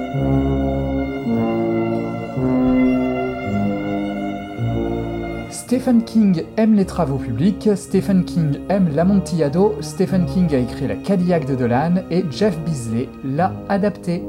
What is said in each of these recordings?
Stephen King aime les travaux publics, Stephen King aime l'Amontillado, Stephen King a écrit La Cadillac de Dolan et Jeff Beasley l'a adapté.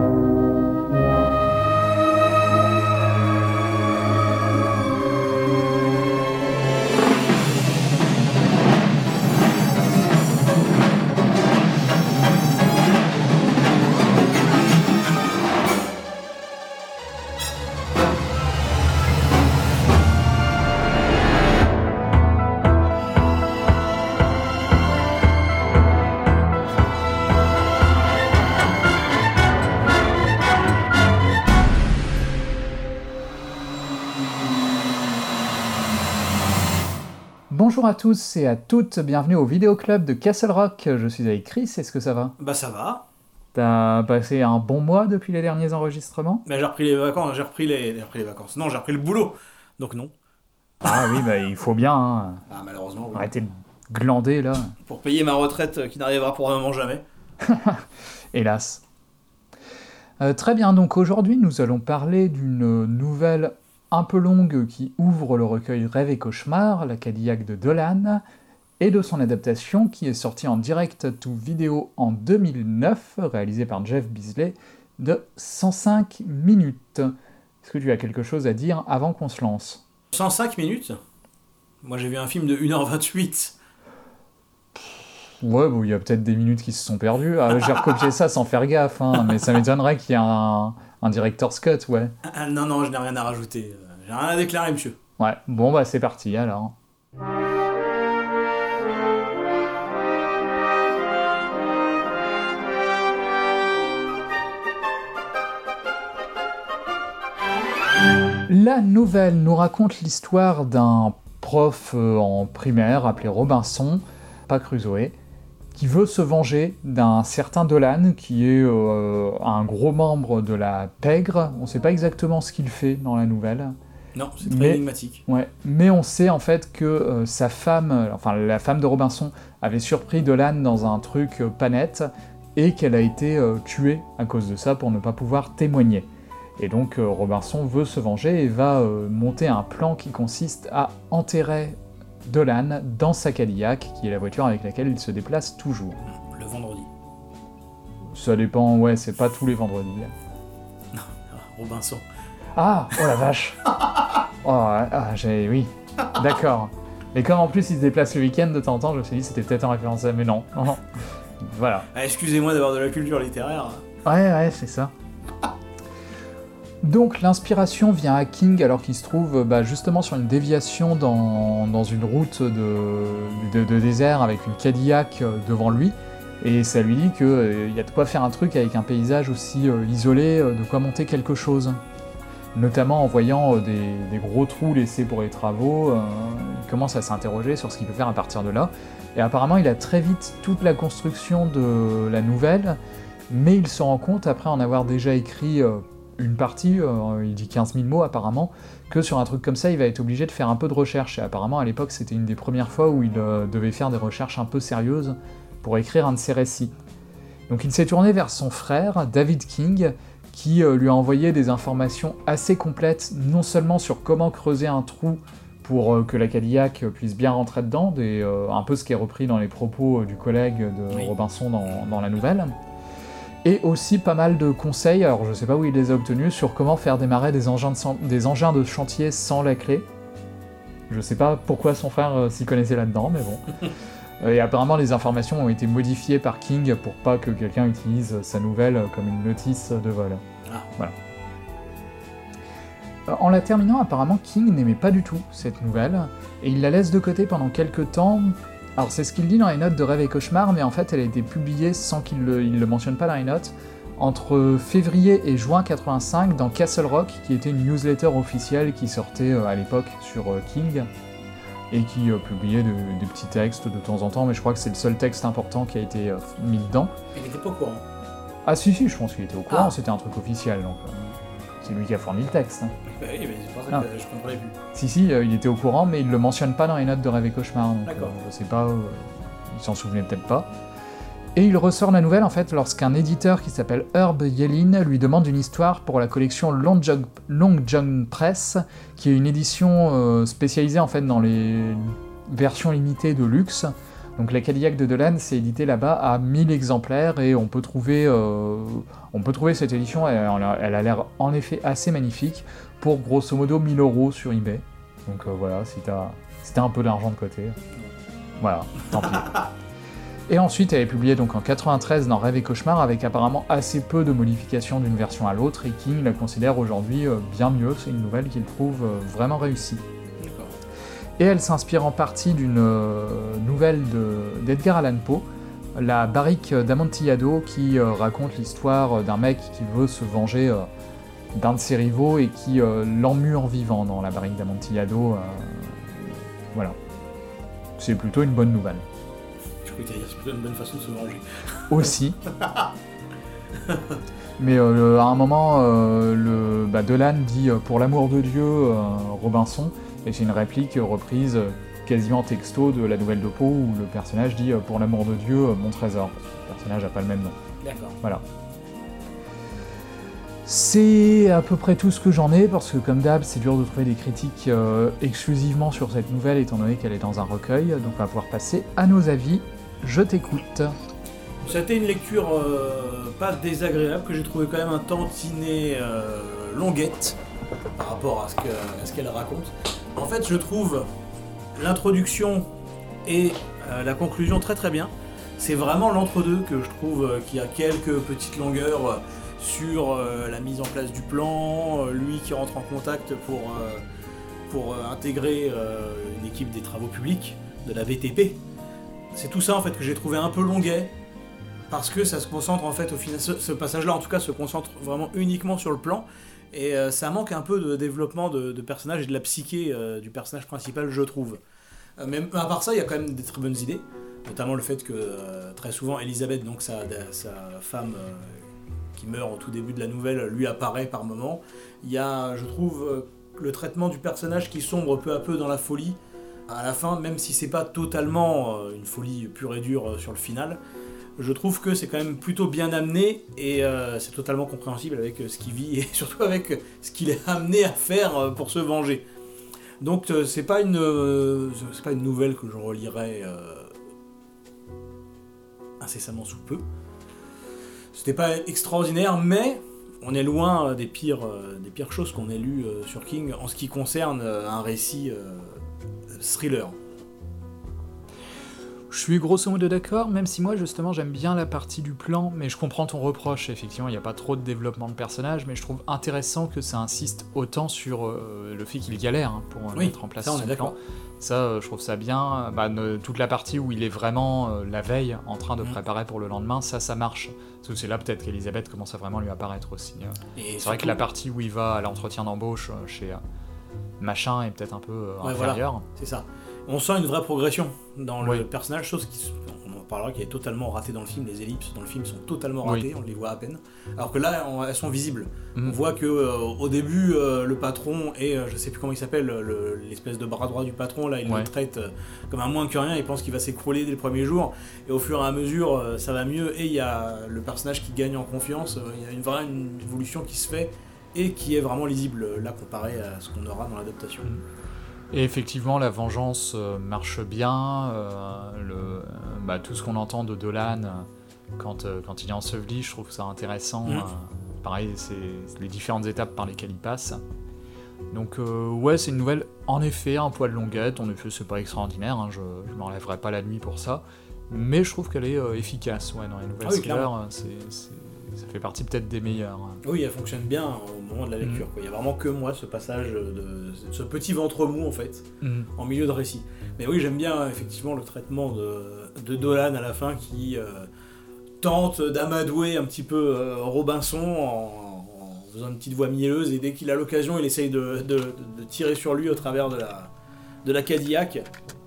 Bonjour à tous et à toutes, bienvenue au Vidéo Club de Castle Rock. Je suis avec Chris, est-ce que ça va ? Bah ça va. T'as passé un bon mois depuis les derniers enregistrements ? Mais j'ai repris les vacances, j'ai repris les vacances. Non, j'ai repris le boulot. Donc non. Ah oui, bah il faut bien, hein. Ah malheureusement, oui. Arrêtez de glander là. Pour payer ma retraite qui n'arrivera probablement jamais. Hélas. Très bien, donc aujourd'hui nous allons parler d'une nouvelle un peu longue qui ouvre le recueil Rêves et Cauchemars, La Cadillac de Dolan, et de son adaptation qui est sortie en direct to vidéo en 2009, réalisée par Jeff Beasley, de 105 minutes. Est-ce que tu as quelque chose à dire avant qu'on se lance ? 105 minutes ? Moi j'ai vu un film de 1h28. Ouais, bon, il y a peut-être des minutes qui se sont perdues. J'ai recopié ça sans faire gaffe, hein, mais ça m'étonnerait qu'il y ait un director's cut, ouais. Non, je n'ai rien à rajouter. J'ai rien à déclarer, monsieur. Ouais, bon bah c'est parti alors. La nouvelle nous raconte l'histoire d'un prof en primaire appelé Robinson, pas Crusoe, qui veut se venger d'un certain Dolan, qui est un gros membre de la pègre. On sait pas exactement ce qu'il fait dans la nouvelle. Non, c'est très énigmatique. Ouais, mais on sait en fait que sa femme, enfin la femme de Robinson, avait surpris Dolan dans un truc pas net, et qu'elle a été tuée à cause de ça pour ne pas pouvoir témoigner. Et donc Robinson veut se venger et va monter un plan qui consiste à enterrer Dolan dans sa Cadillac, qui est la voiture avec laquelle il se déplace toujours. Le vendredi. Ça dépend, ouais, c'est pas tous les vendredis. Non, Robinson. Ah, oh la vache. Oui, d'accord. Mais comme en plus il se déplace le week-end de temps en temps, je me suis dit c'était peut-être en référence à... Mais non. Voilà. Ah, excusez-moi d'avoir de la culture littéraire. Ouais, c'est ça. Donc l'inspiration vient à King alors qu'il se trouve justement sur une déviation dans une route de désert avec une Cadillac devant lui, et ça lui dit qu'il y a de quoi faire un truc avec un paysage aussi isolé, de quoi monter quelque chose. Notamment en voyant des gros trous laissés pour les travaux, il commence à s'interroger sur ce qu'il peut faire à partir de là, et apparemment il a très vite toute la construction de la nouvelle, mais il se rend compte, après en avoir déjà écrit une partie, il dit 15 000 mots apparemment, que sur un truc comme ça il va être obligé de faire un peu de recherche, et apparemment à l'époque c'était une des premières fois où il devait faire des recherches un peu sérieuses pour écrire un de ses récits. Donc il s'est tourné vers son frère, David King, qui lui a envoyé des informations assez complètes, non seulement sur comment creuser un trou pour que la Cadillac puisse bien rentrer dedans, un peu ce qui est repris dans les propos du collègue de Robinson dans la nouvelle, et aussi pas mal de conseils, alors je sais pas où il les a obtenus, sur comment faire démarrer des engins de chantier sans la clé. Je sais pas pourquoi son frère s'y connaissait là-dedans, mais bon. Et apparemment les informations ont été modifiées par King pour pas que quelqu'un utilise sa nouvelle comme une notice de vol. Ah. Voilà. En la terminant, apparemment King n'aimait pas du tout cette nouvelle, et il la laisse de côté pendant quelques temps. Alors c'est ce qu'il dit dans les notes de Rêves et Cauchemars, mais en fait elle a été publiée sans qu'il le mentionne pas dans les notes, entre février et juin 85 dans Castle Rock, qui était une newsletter officielle qui sortait à l'époque sur King, et qui publiait des petits textes de temps en temps, mais je crois que c'est le seul texte important qui a été mis dedans. Il était pas au courant. Ah si, je pense qu'il était au courant, c'était un truc officiel, donc c'est lui qui a fourni le texte. Bah oui, mais c'est pour ça que je comprenais plus. Si, il était au courant, mais il le mentionne pas dans les notes de Rêves et Cauchemars, donc D'accord. je sais pas, il s'en souvenait peut-être pas. Et il ressort la nouvelle en fait lorsqu'un éditeur qui s'appelle Herb Yellin lui demande une histoire pour la collection Long John Press, qui est une édition spécialisée en fait dans les versions limitées de luxe. Donc la Cadillac de Dolan, c'est édité là-bas à 1000 exemplaires et on peut trouver cette édition, elle a l'air en effet assez magnifique, pour grosso modo 1000 € sur eBay. Donc voilà, si t'as un peu d'argent de côté, voilà, tant pis. Et ensuite, elle est publiée donc en 93 dans Rêve et Cauchemar, avec apparemment assez peu de modifications d'une version à l'autre, et King la considère aujourd'hui bien mieux. C'est une nouvelle qu'il trouve vraiment réussie. D'accord. Et elle s'inspire en partie d'une nouvelle d'Edgar Allan Poe, La Barrique d'Amontillado, qui raconte l'histoire d'un mec qui veut se venger d'un de ses rivaux et qui l'emmure vivant dans La Barrique d'Amontillado. Voilà. C'est plutôt une bonne nouvelle. C'est plutôt une bonne façon de se venger. Aussi. Mais à un moment, Dolan dit « Pour l'amour de Dieu, Robinson », et c'est une réplique reprise quasiment texto de la nouvelle de Poe, où le personnage dit « Pour l'amour de Dieu, mon trésor ». Le personnage n'a pas le même nom. D'accord. Voilà. C'est à peu près tout ce que j'en ai, parce que comme d'hab, c'est dur de trouver des critiques exclusivement sur cette nouvelle, étant donné qu'elle est dans un recueil, donc on va pouvoir passer à nos avis. Je t'écoute. C'était une lecture pas désagréable, que j'ai trouvé quand même un tantinet longuette par rapport à ce qu'elle raconte. En fait, je trouve l'introduction et la conclusion très très bien. C'est vraiment l'entre-deux que je trouve qui a quelques petites longueurs sur la mise en place du plan, lui qui rentre en contact pour intégrer une équipe des travaux publics de la VTP. C'est tout ça en fait que j'ai trouvé un peu longuet, parce que ça se concentre en fait au final, ce passage-là en tout cas se concentre vraiment uniquement sur le plan, et ça manque un peu de développement de personnage et de la psyché du personnage principal, je trouve. Mais à part ça, il y a quand même des très bonnes idées, notamment le fait que très souvent Elisabeth, donc sa femme qui meurt au tout début de la nouvelle, lui apparaît par moment. Il y a, je trouve, le traitement du personnage qui sombre peu à peu dans la folie à la fin, même si c'est pas totalement une folie pure et dure sur le final. Je trouve que c'est quand même plutôt bien amené, et c'est totalement compréhensible avec ce qu'il vit et surtout avec ce qu'il est amené à faire pour se venger. Donc c'est pas une nouvelle que je relirai incessamment sous peu. C'était pas extraordinaire, mais on est loin des pires choses qu'on ait lues sur King en ce qui concerne un récit thriller. Je suis grosso modo d'accord, même si moi justement j'aime bien la partie du plan, mais je comprends ton reproche, effectivement il n'y a pas trop de développement de personnage, mais je trouve intéressant que ça insiste autant sur le fait qu'il galère pour mettre en place son plan. Ça, je trouve ça bien. Toute la partie où il est vraiment la veille en train de préparer pour le lendemain, ça marche. Parce que c'est là peut-être qu'Elisabeth commence à vraiment lui apparaître aussi. Et c'est surtout vrai que la partie où il va à l'entretien d'embauche chez Machin est peut-être un peu inférieure. Voilà, c'est ça. On sent une vraie progression dans le personnage, chose on en parlera, qui est totalement ratée dans le film. Les ellipses dans le film sont totalement ratées, on les voit à peine. Alors que là, elles sont visibles. On voit que au début, le patron et je sais plus comment il s'appelle, l'espèce de bras droit du patron, là, il le traite comme un moins que rien. Il pense qu'il va s'écrouler dès le premier jour. Et au fur et à mesure, ça va mieux. Et il y a le personnage qui gagne en confiance. Il y a une évolution qui se fait et qui est vraiment lisible là comparé à ce qu'on aura dans l'adaptation. Et effectivement, la vengeance marche bien. Tout ce qu'on entend de Dolan quand il est enseveli, je trouve ça intéressant. Pareil, c'est les différentes étapes par lesquelles il passe. Donc c'est une nouvelle, en effet, un poil longuette. En effet, c'est pas extraordinaire, je m'enlèverai pas la nuit pour ça. Mais je trouve qu'elle est efficace dans les nouvelles thrillers. Ça fait partie peut-être des meilleures. Oui, elle fonctionne bien au moment de la lecture. Il y a vraiment que moi, ce passage de ce petit ventre mou, en fait, en milieu de récit. Mais oui, j'aime bien, effectivement, le traitement de Dolan à la fin, qui tente d'amadouer un petit peu Robinson en faisant une petite voix mielleuse, et dès qu'il a l'occasion, il essaye de tirer sur lui au travers de la Cadillac,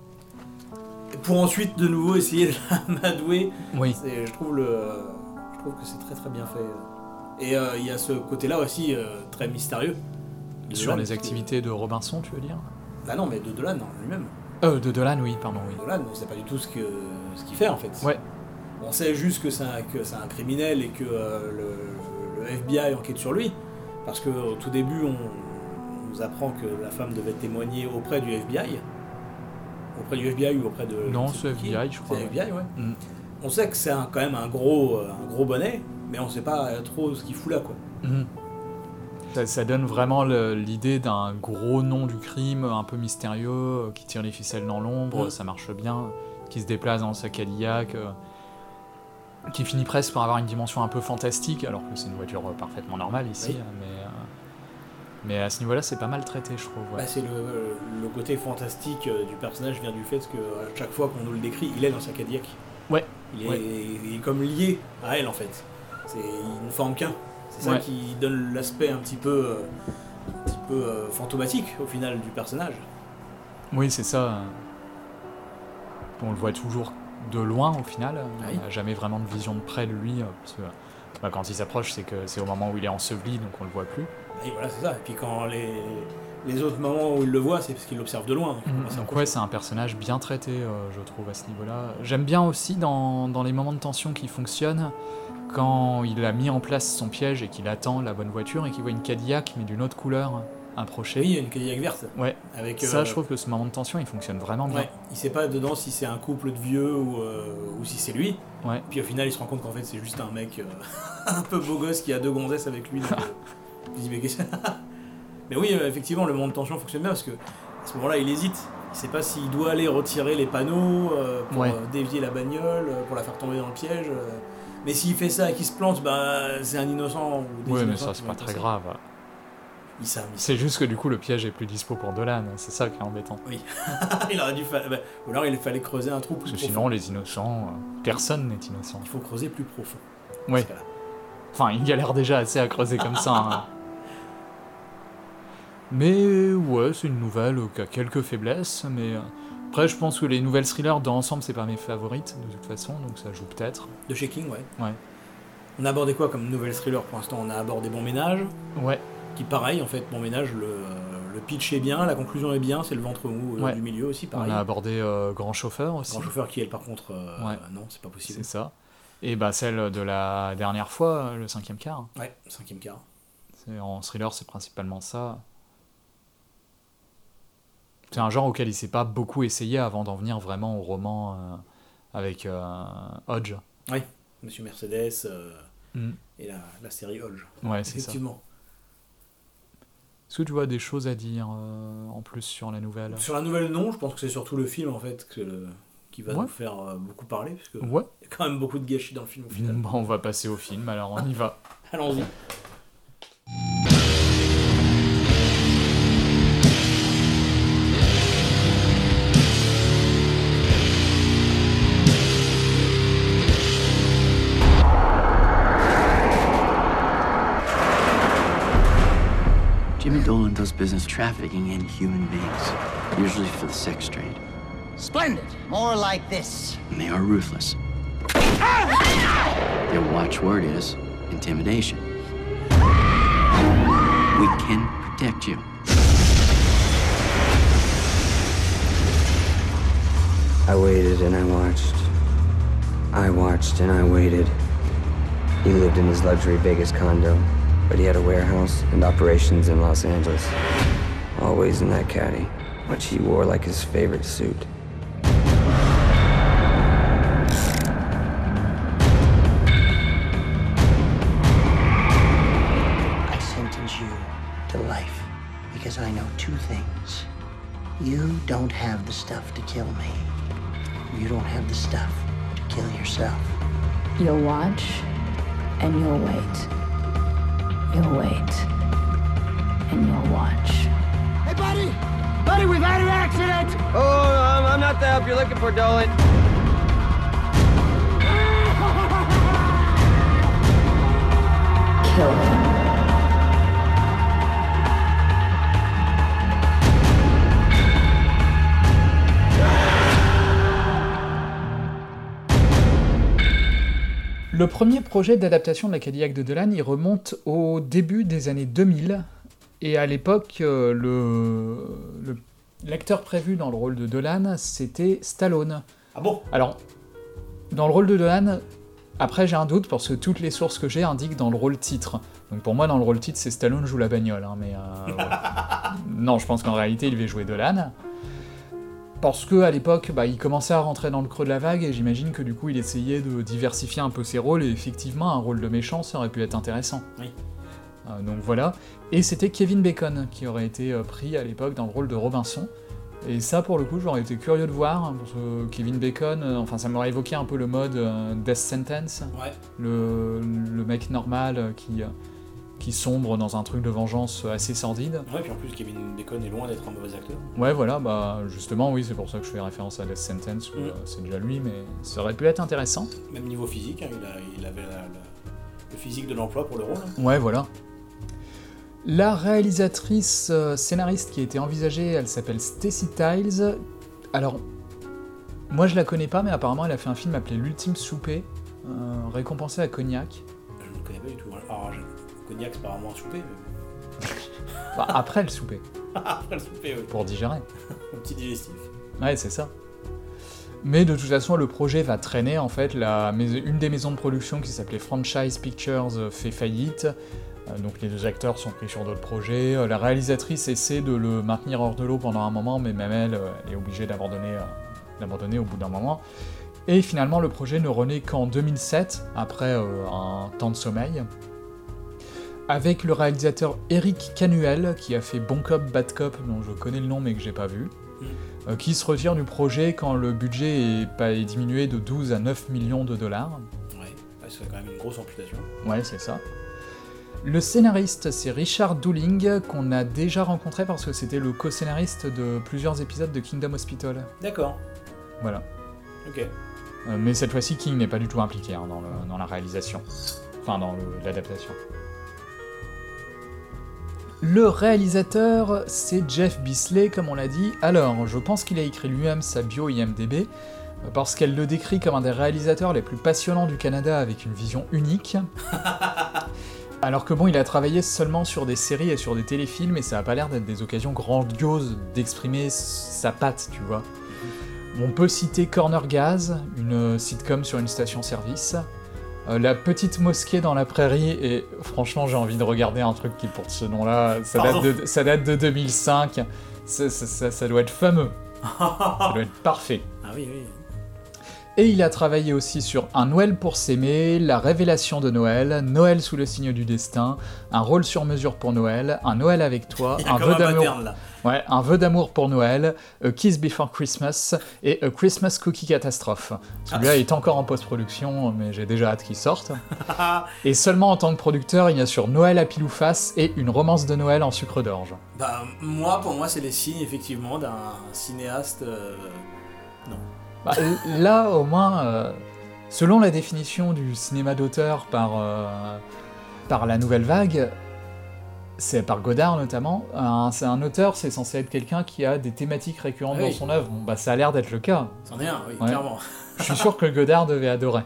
pour ensuite, de nouveau, essayer de l'amadouer. Oui. Je trouve que c'est très très bien fait. Et il y a ce côté-là aussi très mystérieux. Sur Dolan, les activités de Robinson, tu veux dire ? Bah non, mais de Dolan en lui-même. De Dolan, oui, pardon. Oui. Dolan, on ne sait pas du tout ce qu'il fait en fait. Ouais. On sait juste que c'est un criminel et que le FBI enquête sur lui, parce qu'au tout début, on nous apprend que la femme devait témoigner auprès du FBI. Auprès du FBI ou auprès de... Non, c'est FBI, je crois. C'est FBI, ouais. On sait que c'est quand même un gros bonnet, mais on sait pas trop ce qu'il fout là, quoi. Ça donne vraiment l'idée d'un gros nom du crime, un peu mystérieux, qui tire les ficelles dans l'ombre, ça marche bien, qui se déplace dans sa Cadillac, qui finit presque par avoir une dimension un peu fantastique, alors que c'est une voiture parfaitement normale ici, mais à ce niveau-là, c'est pas mal traité, je trouve. Ouais. Bah, c'est le côté fantastique du personnage vient du fait que à chaque fois qu'on nous le décrit, il est dans sa Cadillac. Ouais. Il est comme lié à elle, en fait. Il ne forme qu'un. C'est ça qui donne l'aspect un petit peu fantomatique, au final, du personnage. Oui, c'est ça. On le voit toujours de loin, au final. On n'a jamais vraiment de vision de près de lui, parce que quand il s'approche, c'est au moment où il est enseveli, donc on le voit plus. Et voilà, c'est ça. Et puis quand les autres moments où il le voit, c'est parce qu'il l'observe de loin. Donc ouais, c'est un personnage bien traité, je trouve, à ce niveau-là. J'aime bien aussi, dans les moments de tension qui fonctionnent, quand il a mis en place son piège et qu'il attend la bonne voiture et qu'il voit une Cadillac, mais d'une autre couleur, approcher. Oui, il y a une Cadillac verte. Ouais. Ça, je trouve que ce moment de tension, il fonctionne vraiment bien. Ouais. Il sait pas dedans si c'est un couple de vieux ou si c'est lui. Ouais. Puis au final, il se rend compte qu'en fait, c'est juste un mec un peu beau gosse qui a 2 gonzesses avec lui. Mais oui, effectivement, le moment de tension fonctionne bien parce que à ce moment-là, il hésite. Il sait pas s'il doit aller retirer les panneaux pour dévier la bagnole, pour la faire tomber dans le piège. Mais s'il fait ça et qu'il se plante, c'est un innocent. Ouais, mais ça, c'est pas très grave. C'est juste que du coup, le piège est plus dispo pour Dolan. C'est ça qui est embêtant. Oui. Il aurait dû ou alors il fallait creuser un trou plus profond. Sinon, les innocents, personne n'est innocent. Il faut creuser plus profond. Oui. Enfin, il galère déjà assez à creuser comme ça. Hein. Mais ouais, c'est une nouvelle qui a quelques faiblesses, mais après je pense que les nouvelles thrillers dans l'ensemble c'est pas mes favorites de toute façon, donc ça joue peut-être. De chez King, ouais. On a abordé quoi comme nouvelle thriller pour l'instant? On a abordé Bon Ménage. Ouais. Qui pareil, en fait, Bon Ménage, le pitch est bien, la conclusion est bien, c'est le ventre mou du milieu aussi, pareil. On a abordé Grand Chauffeur aussi. Grand Chauffeur qui, elle, par contre, non, c'est pas possible. C'est ça. Et bah celle de la dernière fois, le 5e quart. Ouais, 5e quart. En thriller, c'est principalement ça. C'est un genre auquel il s'est pas beaucoup essayé avant d'en venir vraiment au roman avec Hodge. Oui, Monsieur Mercedes et la série Hodge. Ouais, c'est ça. Effectivement. Est-ce que tu vois des choses à dire en plus sur la nouvelle? Sur la nouvelle, non. Je pense que c'est surtout le film en fait qui va nous faire beaucoup parler, parce que il y a quand même beaucoup de gâchis dans le film au final. Bon, on va passer au film, alors on y va. Allons-y. Jimmy Dolan does business trafficking in human beings, usually for the sex trade. Splendid. More like this. And they are ruthless. Their watchword is intimidation. We can protect you. I waited and I watched. I watched and I waited. He lived in his luxury Vegas condo, but he had a warehouse and operations in Los Angeles. Always in that caddy, which he wore like his favorite suit. I sentence you to life because I know 2 things. You don't have the stuff to kill me. You don't have the stuff to kill yourself. You'll watch and you'll wait. You'll wait, and you'll watch. Hey, buddy! Buddy, we've had an accident! Oh, I'm not the help you're looking for, Dolan. Kill him. Le premier projet d'adaptation de la Cadillac de Dolan, il remonte au début des années 2000, et à l'époque, l'acteur prévu dans le rôle de Dolan, c'était Stallone. Ah bon? Alors, Dans le rôle de Dolan, après j'ai un doute parce que toutes les sources que j'ai indiquent dans le rôle titre. Donc pour moi, dans le rôle titre, c'est Stallone joue la bagnole, hein, mais ouais. Non, je pense qu'en réalité, il va jouer Dolan. Parce qu'à l'époque, il commençait à rentrer dans le creux de la vague, et j'imagine que du coup, il essayait de diversifier un peu ses rôles, et effectivement, un rôle de méchant, ça aurait pu être intéressant. Oui. Donc voilà. Et c'était Kevin Bacon qui aurait été pris à l'époque dans le rôle de Robinson. Et ça, pour le coup, j'aurais été curieux de voir, parce que Kevin Bacon, ça m'aurait évoqué un peu le mode Death Sentence. Ouais. Le mec normal qui sombre dans un truc de vengeance assez sordide. Ouais, puis en plus, Kevin Bacon est loin d'être un mauvais acteur. Ouais, voilà, justement, oui, c'est pour ça que je fais référence à Death Sentence, où c'est déjà lui, mais ça aurait pu être intéressant. Même niveau physique, hein, il avait le physique de l'emploi pour le rôle. Hein. Ouais, voilà. La réalisatrice scénariste qui a été envisagée, elle s'appelle Stacy Tiles. Alors, moi je la connais pas, mais apparemment elle a fait un film appelé L'Ultime Souper, récompensé à Cognac. Je ne connais pas du tout. Alors, Cognac c'est apparemment un souper, mais... Après le souper. Après le souper, oui. Pour digérer. Un petit digestif. Ouais, c'est ça. Mais de toute façon, le projet va traîner, en fait. Une des maisons de production qui s'appelait Franchise Pictures fait faillite. Donc les deux acteurs sont pris sur d'autres projets. La réalisatrice essaie de le maintenir hors de l'eau pendant un moment, mais même elle est obligée d'abandonner au bout d'un moment. Et finalement, le projet ne renaît qu'en 2007, après un temps de sommeil, avec le réalisateur Eric Canuel, qui a fait Bon Cop, Bad Cop, dont je connais le nom mais que j'ai pas vu, qui se retire du projet quand le budget est diminué de 12 à 9 millions de dollars. Ouais, c'est quand même une grosse amputation. Ouais, c'est ça. Le scénariste, c'est Richard Dooling, qu'on a déjà rencontré parce que c'était le co-scénariste de plusieurs épisodes de Kingdom Hospital. D'accord. Voilà. Ok. Mais cette fois-ci, King n'est pas du tout impliqué dans la réalisation. Enfin, dans l'adaptation. Le réalisateur, c'est Jeff Bisley, comme on l'a dit. Alors, je pense qu'il a écrit lui-même sa bio IMDb, parce qu'elle le décrit comme un des réalisateurs les plus passionnants du Canada avec une vision unique. Alors que bon, il a travaillé seulement sur des séries et sur des téléfilms, et ça a pas l'air d'être des occasions grandioses d'exprimer sa patte, tu vois. On peut citer Corner Gas, une sitcom sur une station-service, La Petite Mosquée dans la Prairie, et franchement j'ai envie de regarder un truc qui porte ce nom-là, ça date de 2005, ça doit être fameux, ça doit être parfait. Ah oui, oui. Et il a travaillé aussi sur Un Noël pour s'aimer, La Révélation de Noël, Noël sous le signe du destin, Un rôle sur mesure pour Noël, Un Noël avec toi, Un vœu d'amour pour Noël, A Kiss Before Christmas et A Christmas Cookie Catastrophe. Celui-là est encore en post-production, mais j'ai déjà hâte qu'il sorte. Et seulement en tant que producteur, il y a sur Noël à pile ou face et Une romance de Noël en sucre d'orge. Pour moi, c'est les signes, effectivement, d'un cinéaste... Non. Là, au moins, selon la définition du cinéma d'auteur par la Nouvelle Vague, c'est par Godard notamment, c'est un auteur, c'est censé être quelqu'un qui a des thématiques récurrentes dans son œuvre. Bon, ça a l'air d'être le cas. C'en est un, oui, clairement. Je suis sûr que Godard devait adorer.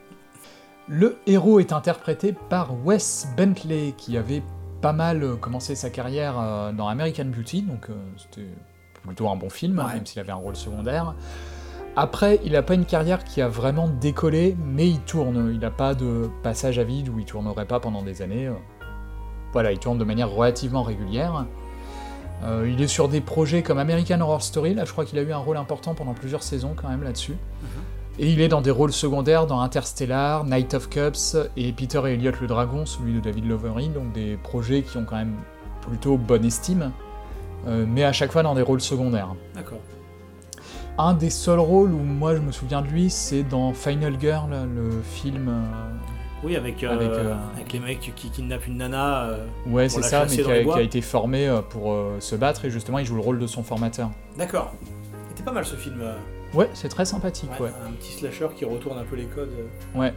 Le héros est interprété par Wes Bentley, qui avait pas mal commencé sa carrière dans American Beauty, donc c'était plutôt un bon film, même s'il avait un rôle secondaire. Après, il n'a pas une carrière qui a vraiment décollé, mais il tourne. Il n'a pas de passage à vide où il tournerait pas pendant des années. Voilà, il tourne de manière relativement régulière. Il est sur des projets comme American Horror Story, là je crois qu'il a eu un rôle important pendant plusieurs saisons quand même là-dessus. Et il est dans des rôles secondaires dans Interstellar, Night of Cups et Peter et Elliot le Dragon, celui de David Lowery, donc des projets qui ont quand même plutôt bonne estime, mais à chaque fois dans des rôles secondaires. D'accord. Un des seuls rôles où moi je me souviens de lui, c'est dans Final Girl, le film... Oui, avec les mecs qui kidnappent une nana. Ouais, c'est ça, mais qui a été formé pour se battre, et justement il joue le rôle de son formateur. D'accord. C'était pas mal ce film. Ouais, c'est très sympathique, ouais. Un petit slasher qui retourne un peu les codes. Ouais.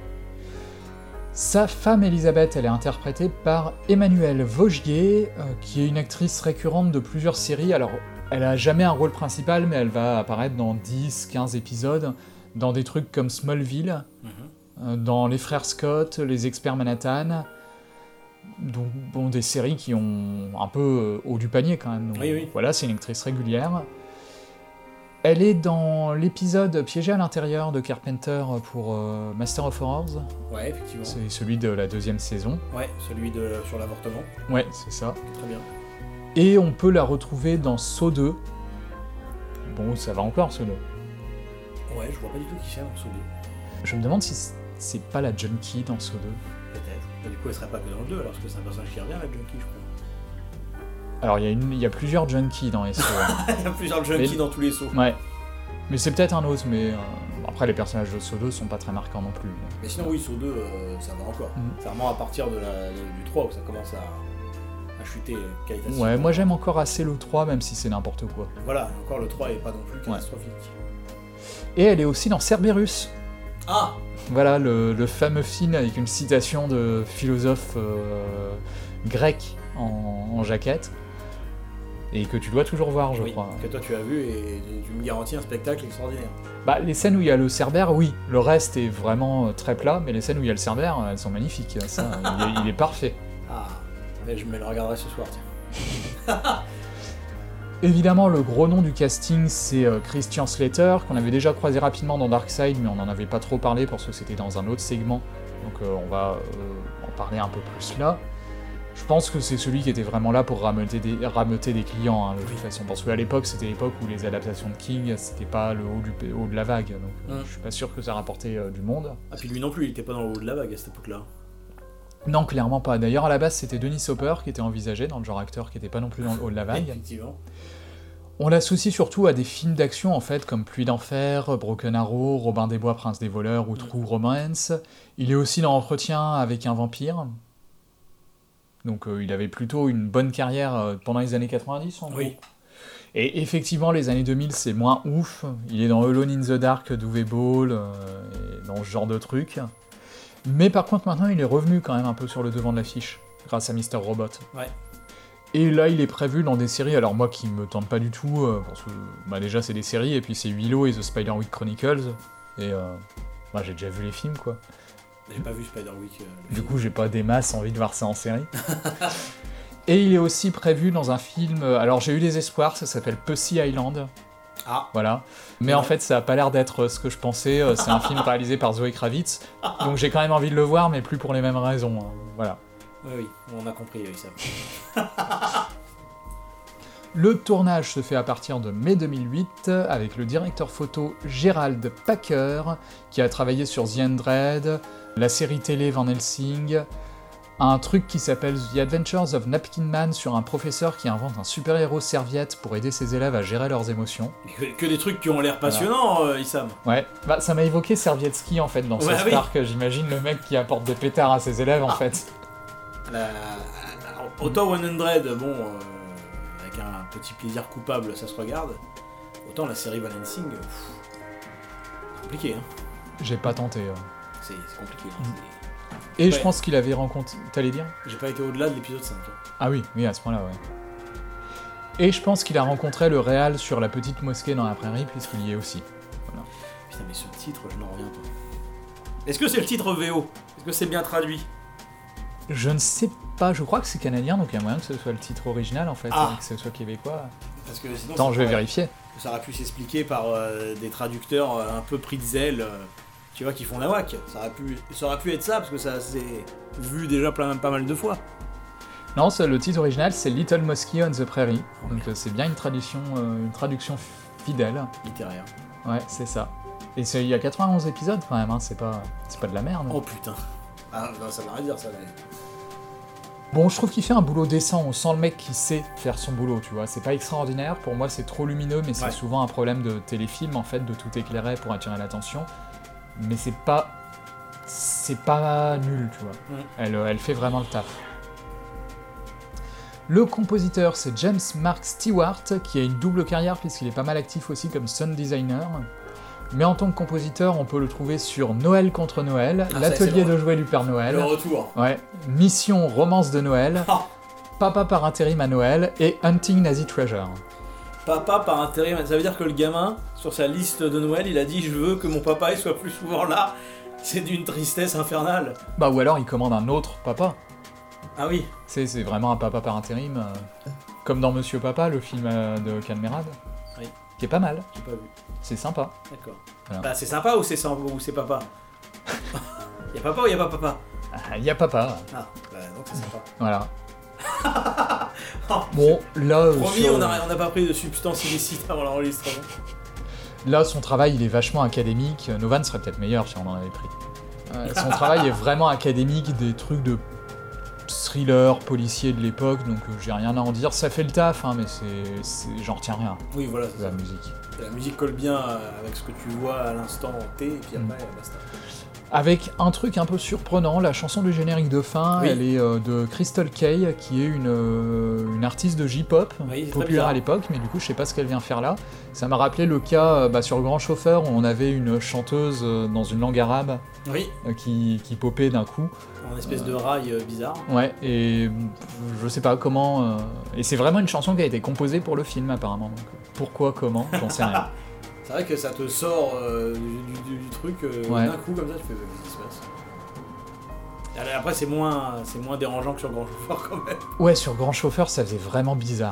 Sa femme Elisabeth, elle est interprétée par Emmanuelle Vaugier, qui est une actrice récurrente de plusieurs séries. Alors, elle a jamais un rôle principal, mais elle va apparaître dans 10-15 épisodes, dans des trucs comme Smallville, dans Les Frères Scott, Les Experts Manhattan, donc bon, des séries qui ont un peu haut du panier quand même. Donc, oui. Voilà, c'est une actrice régulière. Elle est dans l'épisode Piégé à l'intérieur de Carpenter pour Master of Horrors. Ouais, effectivement. C'est celui de la 2e saison. Ouais, celui sur l'avortement. Ouais, c'est ça. Très bien. Et on peut la retrouver dans Saw 2. Bon, ça va encore, Saw 2. Ouais, je vois pas du tout qui c'est dans Saw 2. Je me demande si c'est pas la junkie dans Saw 2. Peut-être. Mais du coup, elle serait pas que dans le 2, alors parce que c'est un personnage qui revient, la junkie, je crois. Alors, il y a plusieurs junkies dans les Saw. Il y a plusieurs junkies dans tous les Saw. Ouais. Mais c'est peut-être un autre, mais après, les personnages de Saw 2 sont pas très marquants non plus. Mais sinon, oui, Saw 2, ça va encore. C'est vraiment à partir du 3 où ça commence à chuter qualitativement. Ouais, moi j'aime encore assez le 3, même si c'est n'importe quoi. Voilà, encore le 3 est pas non plus catastrophique. Et elle est aussi dans Cerberus. Ah! Voilà, le fameux film avec une citation de philosophe grec en jaquette. Et que tu dois toujours voir, je crois. Que toi tu as vu et tu me garantis un spectacle extraordinaire. Bah, les scènes où il y a le Cerbère, oui. Le reste est vraiment très plat, mais les scènes où il y a le Cerbère, elles sont magnifiques. Ça, il est parfait. Ah, mais je me le regarderai ce soir, tiens. Évidemment, le gros nom du casting, c'est Christian Slater, qu'on avait déjà croisé rapidement dans Darkseid, mais on n'en avait pas trop parlé parce que c'était dans un autre segment. Donc on va en parler un peu plus là. Je pense que c'est celui qui était vraiment là pour rameuter des clients, hein, de toute façon. Parce qu'à l'époque, c'était l'époque où les adaptations de King, c'était pas le haut de la vague. Donc je suis pas sûr que ça rapportait du monde. Ah, puis lui non plus, il était pas dans le haut de la vague à cette époque-là. Non, clairement pas. D'ailleurs, à la base, c'était Dennis Hopper qui était envisagé dans le genre acteur qui était pas non plus dans le haut de la vague. Effectivement. On l'associe surtout à des films d'action, en fait, comme Pluie d'Enfer, Broken Arrow, Robin des Bois, Prince des voleurs ou True Romance. Il est aussi dans Entretien avec un vampire. Donc il avait plutôt une bonne carrière pendant les années 90, en gros. Et effectivement, les années 2000, c'est moins ouf. Il est dans Alone in the Dark d'Uwe Boll, et dans ce genre de trucs. Mais par contre, maintenant, il est revenu quand même un peu sur le devant de l'affiche, grâce à Mr. Robot. Ouais. Et là, il est prévu dans des séries, alors moi qui me tente pas du tout, parce que bah, déjà c'est des séries, et puis c'est Willow et The Spiderwick Chronicles, et bah, j'ai déjà vu les films, quoi. J'ai pas vu Spiderwick. Du coup, j'ai pas des masses envie de voir ça en série. Et il est aussi prévu dans un film, alors j'ai eu des espoirs, ça s'appelle Pussy Island. Ah. Voilà. Mais en fait, ça a pas l'air d'être ce que je pensais, c'est un film réalisé par Zoe Kravitz, donc j'ai quand même envie de le voir, mais plus pour les mêmes raisons, hein. Voilà. Oui, on a compris, oui, ça. Le tournage se fait à partir de mai 2008 avec le directeur photo Gerald Packer qui a travaillé sur The Undread, la série télé Van Helsing, un truc qui s'appelle The Adventures of Napkin Man sur un professeur qui invente un super-héros serviette pour aider ses élèves à gérer leurs émotions. Que des trucs qui ont l'air passionnants, voilà. Issam. Ouais, bah ça m'a évoqué Servietsky en fait dans South Park, j'imagine le mec qui apporte des pétards à ses élèves en fait. Autant 100, bon, avec un petit plaisir coupable, ça se regarde. Autant la série Van Helsing, c'est compliqué, hein. J'ai pas tenté. C'est compliqué. Hein. Et je pense qu'il avait rencontré... T'allais dire ? J'ai pas été au-delà de l'épisode 5. Hein. Ah oui, à ce point-là, ouais. Et je pense qu'il a rencontré le réal sur la petite mosquée dans la prairie, puisqu'il y est aussi. Voilà. Putain, mais ce titre, je n'en reviens pas. Est-ce que c'est le titre VO ? Est-ce que c'est bien traduit ? Je ne sais pas, je crois que c'est canadien, donc il y a moyen que ce soit le titre original en fait, et que ce soit québécois. Parce que sinon, attends, je vais vérifier. Ça aurait pu s'expliquer par des traducteurs un peu pris de zèle, tu vois, qui font la whack. Ça aurait pu être ça, parce que ça s'est vu déjà pas mal de fois. Non, le titre original c'est Little Mosque on the Prairie, donc c'est bien une traduction fidèle. Littéraire. Ouais, c'est ça. Et il y a 91 épisodes quand même, hein, c'est pas de la merde. Oh putain. Ah non, ça veut rien dire ça. Mais... Bon, je trouve qu'il fait un boulot décent, on sent le mec qui sait faire son boulot, tu vois. C'est pas extraordinaire, pour moi c'est trop lumineux, mais c'est souvent un problème de téléfilm en fait, de tout éclairer pour attirer l'attention. Mais c'est pas nul, tu vois. Elle fait vraiment le taf. Le compositeur c'est James Mark Stewart, qui a une double carrière puisqu'il est pas mal actif aussi comme sound designer. Mais en tant que compositeur, on peut le trouver sur Noël contre Noël, l'atelier de jouets du Père Noël. Le retour. Ouais. Mission Romance de Noël, Papa par intérim à Noël et Hunting Nazi Treasure. Papa par intérim, ça veut dire que le gamin, sur sa liste de Noël, il a dit « Je veux que mon papa il soit plus souvent là ». C'est d'une tristesse infernale. Bah ou alors il commande un autre papa. Ah oui. C'est vraiment un papa par intérim, comme dans Monsieur Papa, le film de Calmerade. Oui. qui est pas mal. J'ai pas vu. C'est sympa. D'accord. Voilà. Bah c'est sympa ou c'est papa? Y'a papa ou y'a pas papa? Il y a papa. Ah, bah donc c'est sympa. Voilà. Oh, Bon, là... promis, on n'a pas pris de substances illicites avant l'enregistrement. Là, son travail, il est vachement académique. Novan serait peut-être meilleur si on en avait pris. Son travail est vraiment académique, des trucs de thriller policier de l'époque, donc j'ai rien à en dire. Ça fait le taf, hein, mais j'en retiens rien. Oui, voilà, c'est la musique. La musique colle bien avec ce que tu vois à l'instant T, et puis après, basta. Avec un truc un peu surprenant, la chanson du générique de fin, elle est de Crystal Kay, qui est une artiste de J-pop, populaire à l'époque, mais du coup je sais pas ce qu'elle vient faire là. Ça m'a rappelé le cas sur Le Grand Chauffeur, où on avait une chanteuse dans une langue arabe qui popait d'un coup. En espèce de rail bizarre. Ouais, et je sais pas comment... Et c'est vraiment une chanson qui a été composée pour le film apparemment, donc pourquoi, comment, j'en sais rien. C'est vrai que ça te sort du truc d'un coup comme ça, tu fais qu'est-ce qui se passe. Après c'est moins dérangeant que sur Grand Chauffeur quand même. Ouais, sur Grand Chauffeur ça faisait vraiment bizarre.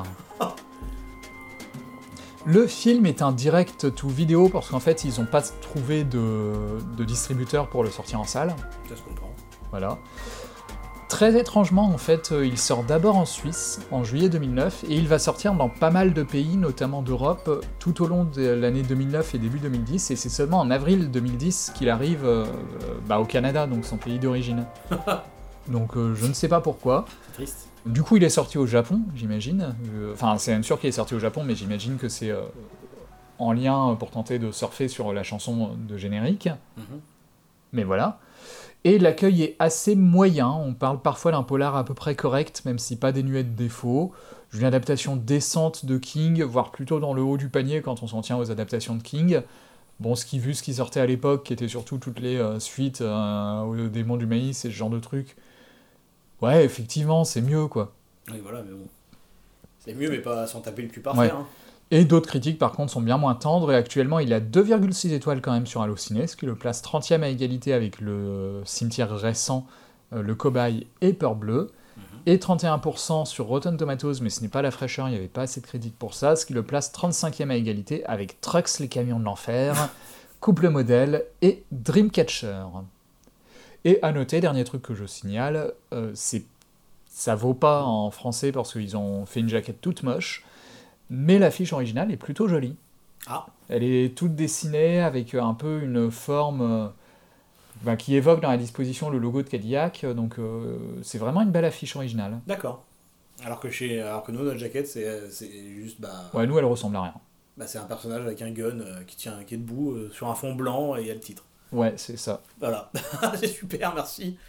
Le film est un direct to vidéo parce qu'en fait ils ont pas trouvé de distributeur pour le sortir en salle. Ça se comprend. Voilà. Très étrangement, en fait, il sort d'abord en Suisse, en juillet 2009, et il va sortir dans pas mal de pays, notamment d'Europe, tout au long de l'année 2009 et début 2010, et c'est seulement en avril 2010 qu'il arrive au Canada, donc son pays d'origine. Donc je ne sais pas pourquoi. C'est triste. Du coup, il est sorti au Japon, j'imagine. Enfin, c'est même sûr qu'il est sorti au Japon, mais j'imagine que c'est en lien pour tenter de surfer sur la chanson de générique. Mais voilà. Et l'accueil est assez moyen, on parle parfois d'un polar à peu près correct, même si pas dénué de défauts, une adaptation décente de King, voire plutôt dans le haut du panier quand on s'en tient aux adaptations de King. Bon, ce qui sortait à l'époque, qui était surtout toutes les suites aux démons du maïs et ce genre de trucs, ouais, effectivement, c'est mieux, quoi. Oui, voilà, mais bon. C'est mieux, mais pas sans taper le cul par ouais. terre. Hein. Et d'autres critiques, par contre, sont bien moins tendres, et actuellement, il a 2,6 étoiles quand même sur Allociné, ce qui le place 30e à égalité avec le cimetière récent, Le Cobaye et Peur Bleue, et 31% sur Rotten Tomatoes, mais ce n'est pas la fraîcheur, il n'y avait pas assez de critiques pour ça, ce qui le place 35e à égalité avec Trucks, les camions de l'enfer, Couple modèle et Dreamcatcher. Et à noter, dernier truc que je signale, ça vaut pas en français parce qu'ils ont fait une jaquette toute moche, mais l'affiche originale est plutôt jolie. Ah. Elle est toute dessinée avec un peu une forme qui évoque dans la disposition le logo de Cadillac, donc c'est vraiment une belle affiche originale. D'accord. Alors que nous, notre jaquette, c'est juste... Ouais, nous, elle ressemble à rien. C'est un personnage avec un gun qui est debout sur un fond blanc et il y a le titre. Ouais, c'est ça. Voilà. C'est super, merci.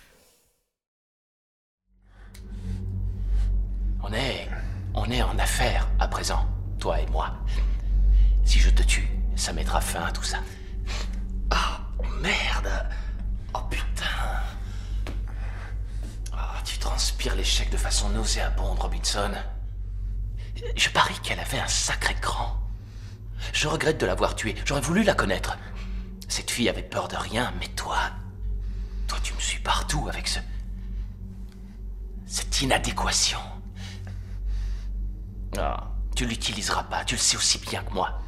On est en affaires à présent, toi et moi. Si je te tue, ça mettra fin à tout ça. Oh, merde. Oh, putain. Oh, tu transpires l'échec de façon nauséabonde, Robinson. Je parie qu'elle avait un sacré cran. Je regrette de l'avoir tuée. J'aurais voulu la connaître. Cette fille avait peur de rien, mais toi, tu me suis partout avec cette inadéquation. Ah, tu l'utiliseras pas, tu le sais aussi bien que moi.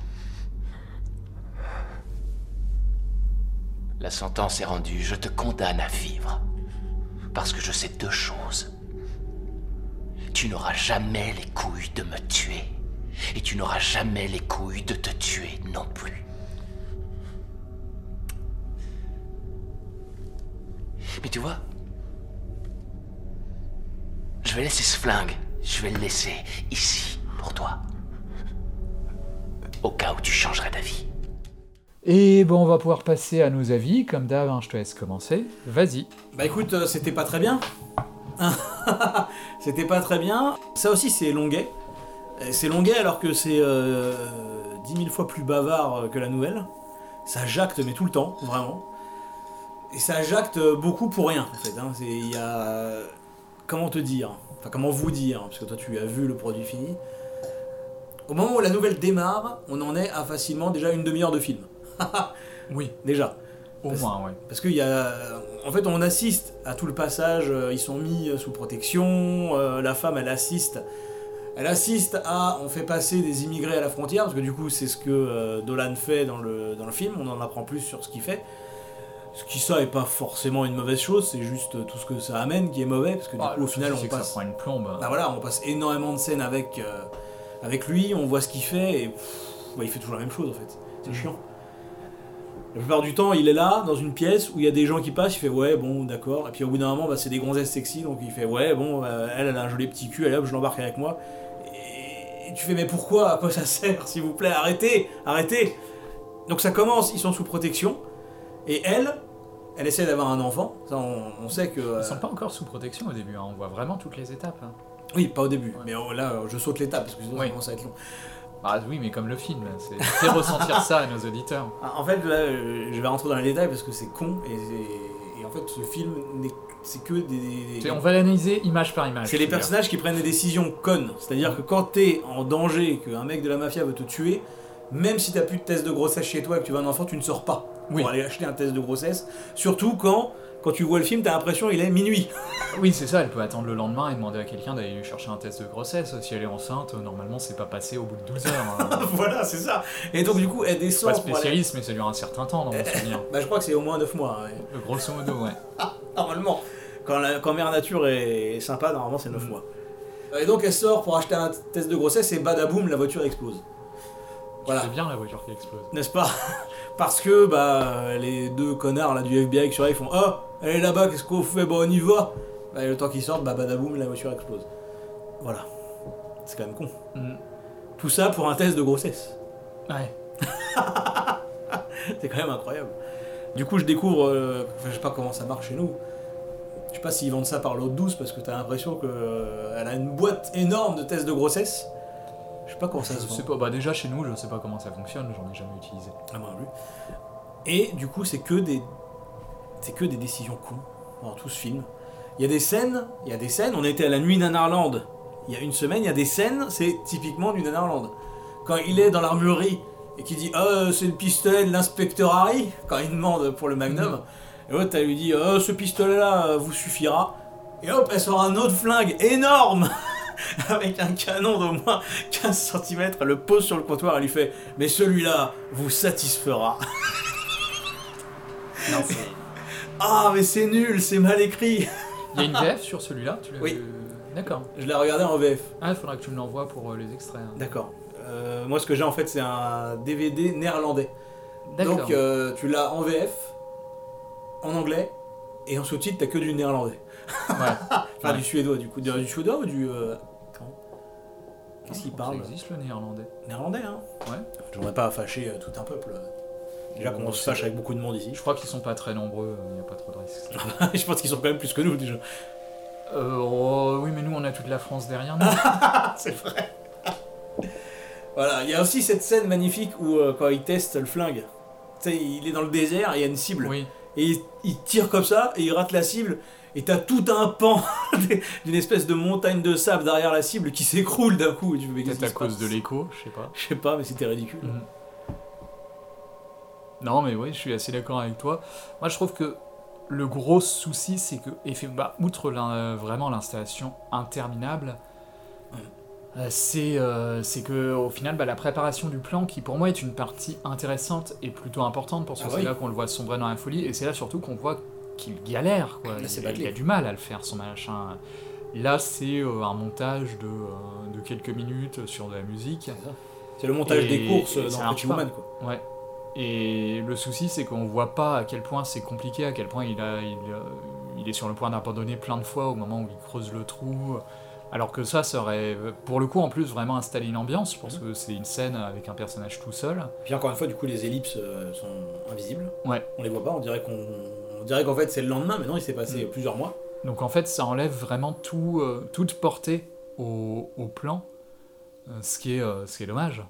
La sentence est rendue, je te condamne à vivre. Parce que je sais deux choses. Tu n'auras jamais les couilles de me tuer. Et tu n'auras jamais les couilles de te tuer non plus. Mais tu vois, je vais laisser ce flingue. Je vais le laisser ici, pour toi. Au cas où tu changerais d'avis. Et bon, on va pouvoir passer à nos avis. Comme d'hab, je te laisse commencer. Vas-y. Bah écoute, c'était pas très bien. C'était pas très bien. Ça aussi, c'est longuet. C'est longuet alors que c'est 10 000 fois plus bavard que la nouvelle. Ça jacte, mais tout le temps, vraiment. Et ça jacte beaucoup pour rien, en fait. Il y a... Comment te dire ? Enfin, comment vous dire, parce que toi tu as vu le produit fini. Au moment où la nouvelle démarre, on en est à facilement déjà une demi-heure de film. Oui. Déjà. Au moins, ouais. Parce qu'il y a... En fait, on assiste à tout le passage, ils sont mis sous protection, la femme, elle assiste Elle assiste à... On fait passer des immigrés à la frontière, parce que du coup, c'est ce que Dolan fait dans le film. On en apprend plus sur ce qu'il fait. Ce qui, ça, est pas forcément une mauvaise chose, c'est juste tout ce que ça amène qui est mauvais, parce que du coup, au final, on passe... ça prend une plombe. Bah voilà, on passe énormément de scènes avec lui, on voit ce qu'il fait, et il fait toujours la même chose, en fait. C'est chiant. La plupart du temps, il est là, dans une pièce, où il y a des gens qui passent, il fait ouais, bon, d'accord. Et puis au bout d'un moment, c'est des gonzesses sexy, donc il fait ouais, bon, elle a un joli petit cul, allez hop, je l'embarque avec moi. Et tu fais mais pourquoi ? À quoi ça sert ? S'il vous plaît, arrêtez. Donc ça commence, ils sont sous protection, et elle essaie d'avoir un enfant. Ça, on sait que... Ils sont pas encore sous protection au début, on voit vraiment toutes les étapes. Oui, pas au début, mais là, je saute l'étape, parce que sinon ça commence à être long. Bah oui, mais comme le film, c'est fait ressentir ça à nos auditeurs. En fait, là, je vais rentrer dans les détails parce que c'est con, et en fait, ce film, c'est que des... On va l'analyser image par image. C'est les personnages qui prennent des décisions connes. C'est-à-dire que quand t'es en danger, qu'un mec de la mafia veut te tuer, même si t'as plus de test de grossesse chez toi et que tu veux un enfant, tu ne sors pas pour aller acheter un test de grossesse. Surtout quand tu vois le film, t'as l'impression qu'il est minuit. Oui, c'est ça, elle peut attendre le lendemain et demander à quelqu'un d'aller lui chercher un test de grossesse. Si elle est enceinte, normalement, c'est pas passé au bout de 12 heures. Voilà, c'est ça. Et donc, du coup, elle descend... Pas spécialiste, mais ça dure un certain temps dans mon souvenir. Je crois que c'est au moins 9 mois. Ouais. Grosso modo, ouais. Normalement. Quand Mère Nature est sympa, normalement, c'est 9 mois. Et donc, elle sort pour acheter un test de grossesse et badaboum, la voiture explose. Voilà. C'est bien la voiture qui explose. N'est-ce pas ? Parce que les deux connards là, du FBI qui sont là, ils font « Oh, elle est là-bas, qu'est-ce qu'on fait ? Bon, on y va !» Et le temps qu'ils sortent, badaboum, la voiture explose. Voilà. C'est quand même con. Tout ça pour un test de grossesse. Ouais. C'est quand même incroyable. Du coup, je découvre... je sais pas comment ça marche chez nous. Je sais pas s'ils vendent ça par l'eau douce, parce que t'as l'impression qu'elle a une boîte énorme de tests de grossesse. Je sais pas comment ça se vend. Je sais pas, déjà chez nous, je sais pas comment ça fonctionne, j'en ai jamais utilisé. Ah moi non plus. Et du coup, c'est que des décisions cons dans tout ce film. Il y a des scènes, on était à la nuit Nanarland il y a une semaine, il y a des scènes, c'est typiquement du Nanarland. Quand il est dans l'armurerie et qu'il dit « Oh, c'est le pistolet de l'inspecteur Harry », quand il demande pour le Magnum, et l'autre, elle lui dit « Oh, ce pistolet-là vous suffira », et hop, elle sort un autre flingue énorme avec un canon d'au moins 15 cm, elle le pose sur le comptoir, elle lui fait « Mais celui-là vous satisfera ». Non, ah, mais c'est nul, c'est mal écrit. Il y a une VF sur celui-là, tu l'as Oui. vu... D'accord. Je l'ai regardé en VF. Ah, il faudra que tu me l'envoies pour les extraits. Hein. D'accord. Moi, ce que j'ai en fait, c'est un DVD néerlandais. D'accord. Donc, tu l'as en VF, en anglais, et en sous-titre, t'as que du néerlandais. Ouais. Enfin, du suédois, du coup. Du suédois ou du... Qu'est-ce qu'il parle ? Ça existe le néerlandais. Néerlandais, hein ? Ouais. J'en ai pas à fâcher tout un peuple. Déjà qu'on se fâche avec beaucoup de monde ici. Je crois qu'ils sont pas très nombreux, il n'y a pas trop de risques. Je pense qu'ils sont quand même plus que nous, déjà. Oui, mais nous, on a toute la France derrière nous. C'est vrai. Voilà, il y a aussi cette scène magnifique où, quand il teste le flingue, tu sais, il est dans le désert et il y a une cible. Oui. Et il tire comme ça, et il rate la cible, et t'as tout un pan d'une espèce de montagne de sable derrière la cible qui s'écroule d'un coup. Peut-être à cause de l'écho, je sais pas. Je sais pas, mais c'était ridicule. Non, mais oui, je suis assez d'accord avec toi. Moi, je trouve que le gros souci, c'est que, outre vraiment l'installation interminable, c'est que au final, la préparation du plan, qui pour moi est une partie intéressante et plutôt importante, parce que c'est là qu'on le voit sombrer dans la folie, et c'est là surtout qu'on voit qu'il galère, quoi. Il a du mal à le faire, son machin. Là, c'est un montage de quelques minutes sur de la musique. C'est le montage des courses dans Pretty Woman, quoi. Ouais. Et le souci, c'est qu'on voit pas à quel point c'est compliqué, à quel point il est sur le point d'abandonner plein de fois au moment où il creuse le trou. Alors que ça aurait, pour le coup, en plus, vraiment installé une ambiance, parce que c'est une scène avec un personnage tout seul. Puis encore une fois, du coup, les ellipses sont invisibles. Ouais. On les voit pas, on dirait qu'en fait c'est le lendemain, mais non, il s'est passé plusieurs mois. Donc en fait, ça enlève vraiment toute portée au plan, ce qui est dommage.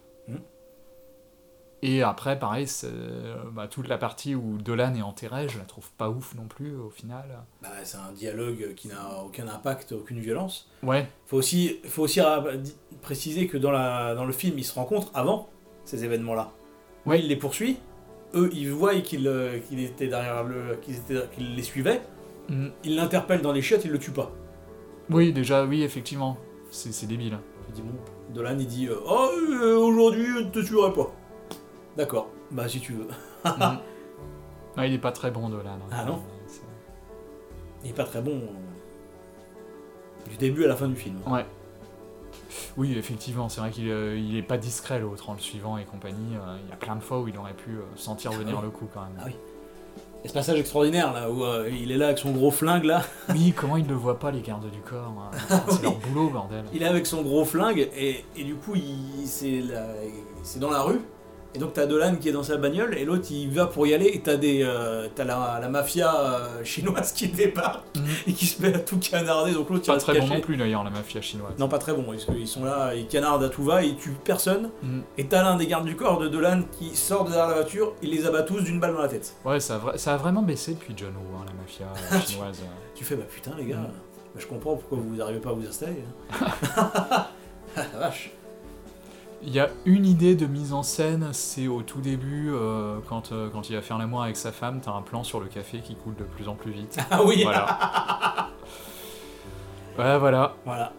Et après, pareil, toute la partie où Dolan est enterré, je la trouve pas ouf non plus, au final. C'est un dialogue qui n'a aucun impact, aucune violence. Ouais. Faut aussi préciser que dans le film, ils se rencontrent avant ces événements-là. Ouais. Il les poursuit, eux, ils voient qu'il était derrière qu'il les suivait, ils l'interpellent dans les chiottes, ils le tuent pas. Oui, déjà, oui, effectivement. C'est débile. Il dit bon, Dolan il dit aujourd'hui je ne te tuerai pas. D'accord, bah si tu veux. Non, il est pas très bon Dolan. Ah non. Il est pas très bon du début à la fin du film. Ouais. Oui, effectivement, c'est vrai qu'il est pas discret l'autre, en le suivant et compagnie. Il y a plein de fois où il aurait pu sentir venir le coup quand même. Ah oui. Et ce passage extraordinaire là où il est là avec son gros flingue là. Oui, comment ils le voient pas les gardes du corps c'est leur boulot, bordel. Il est avec son gros flingue et du coup c'est dans la rue. Et donc t'as Dolan qui est dans sa bagnole et l'autre il va pour y aller et t'as la mafia chinoise qui débarque et qui se met à tout canarder, donc l'autre il pas reste très caché. bon non plus d'ailleurs la mafia chinoise. Non, pas très bon, parce qu'ils sont là, ils canardent à tout va, ils tuent personne, et t'as l'un des gardes du corps de Dolan qui sort de derrière la voiture, il les abat tous d'une balle dans la tête. Ouais, ça a vraiment baissé depuis John Woo, la mafia chinoise. Tu fais bah putain les gars, je comprends pourquoi vous arrivez pas à vous installer. La vache. Il y a une idée de mise en scène, c'est au tout début, quand il va faire l'amour avec sa femme, t'as un plan sur le café qui coule de plus en plus vite. Ah oui. Voilà. Ouais, voilà. Voilà.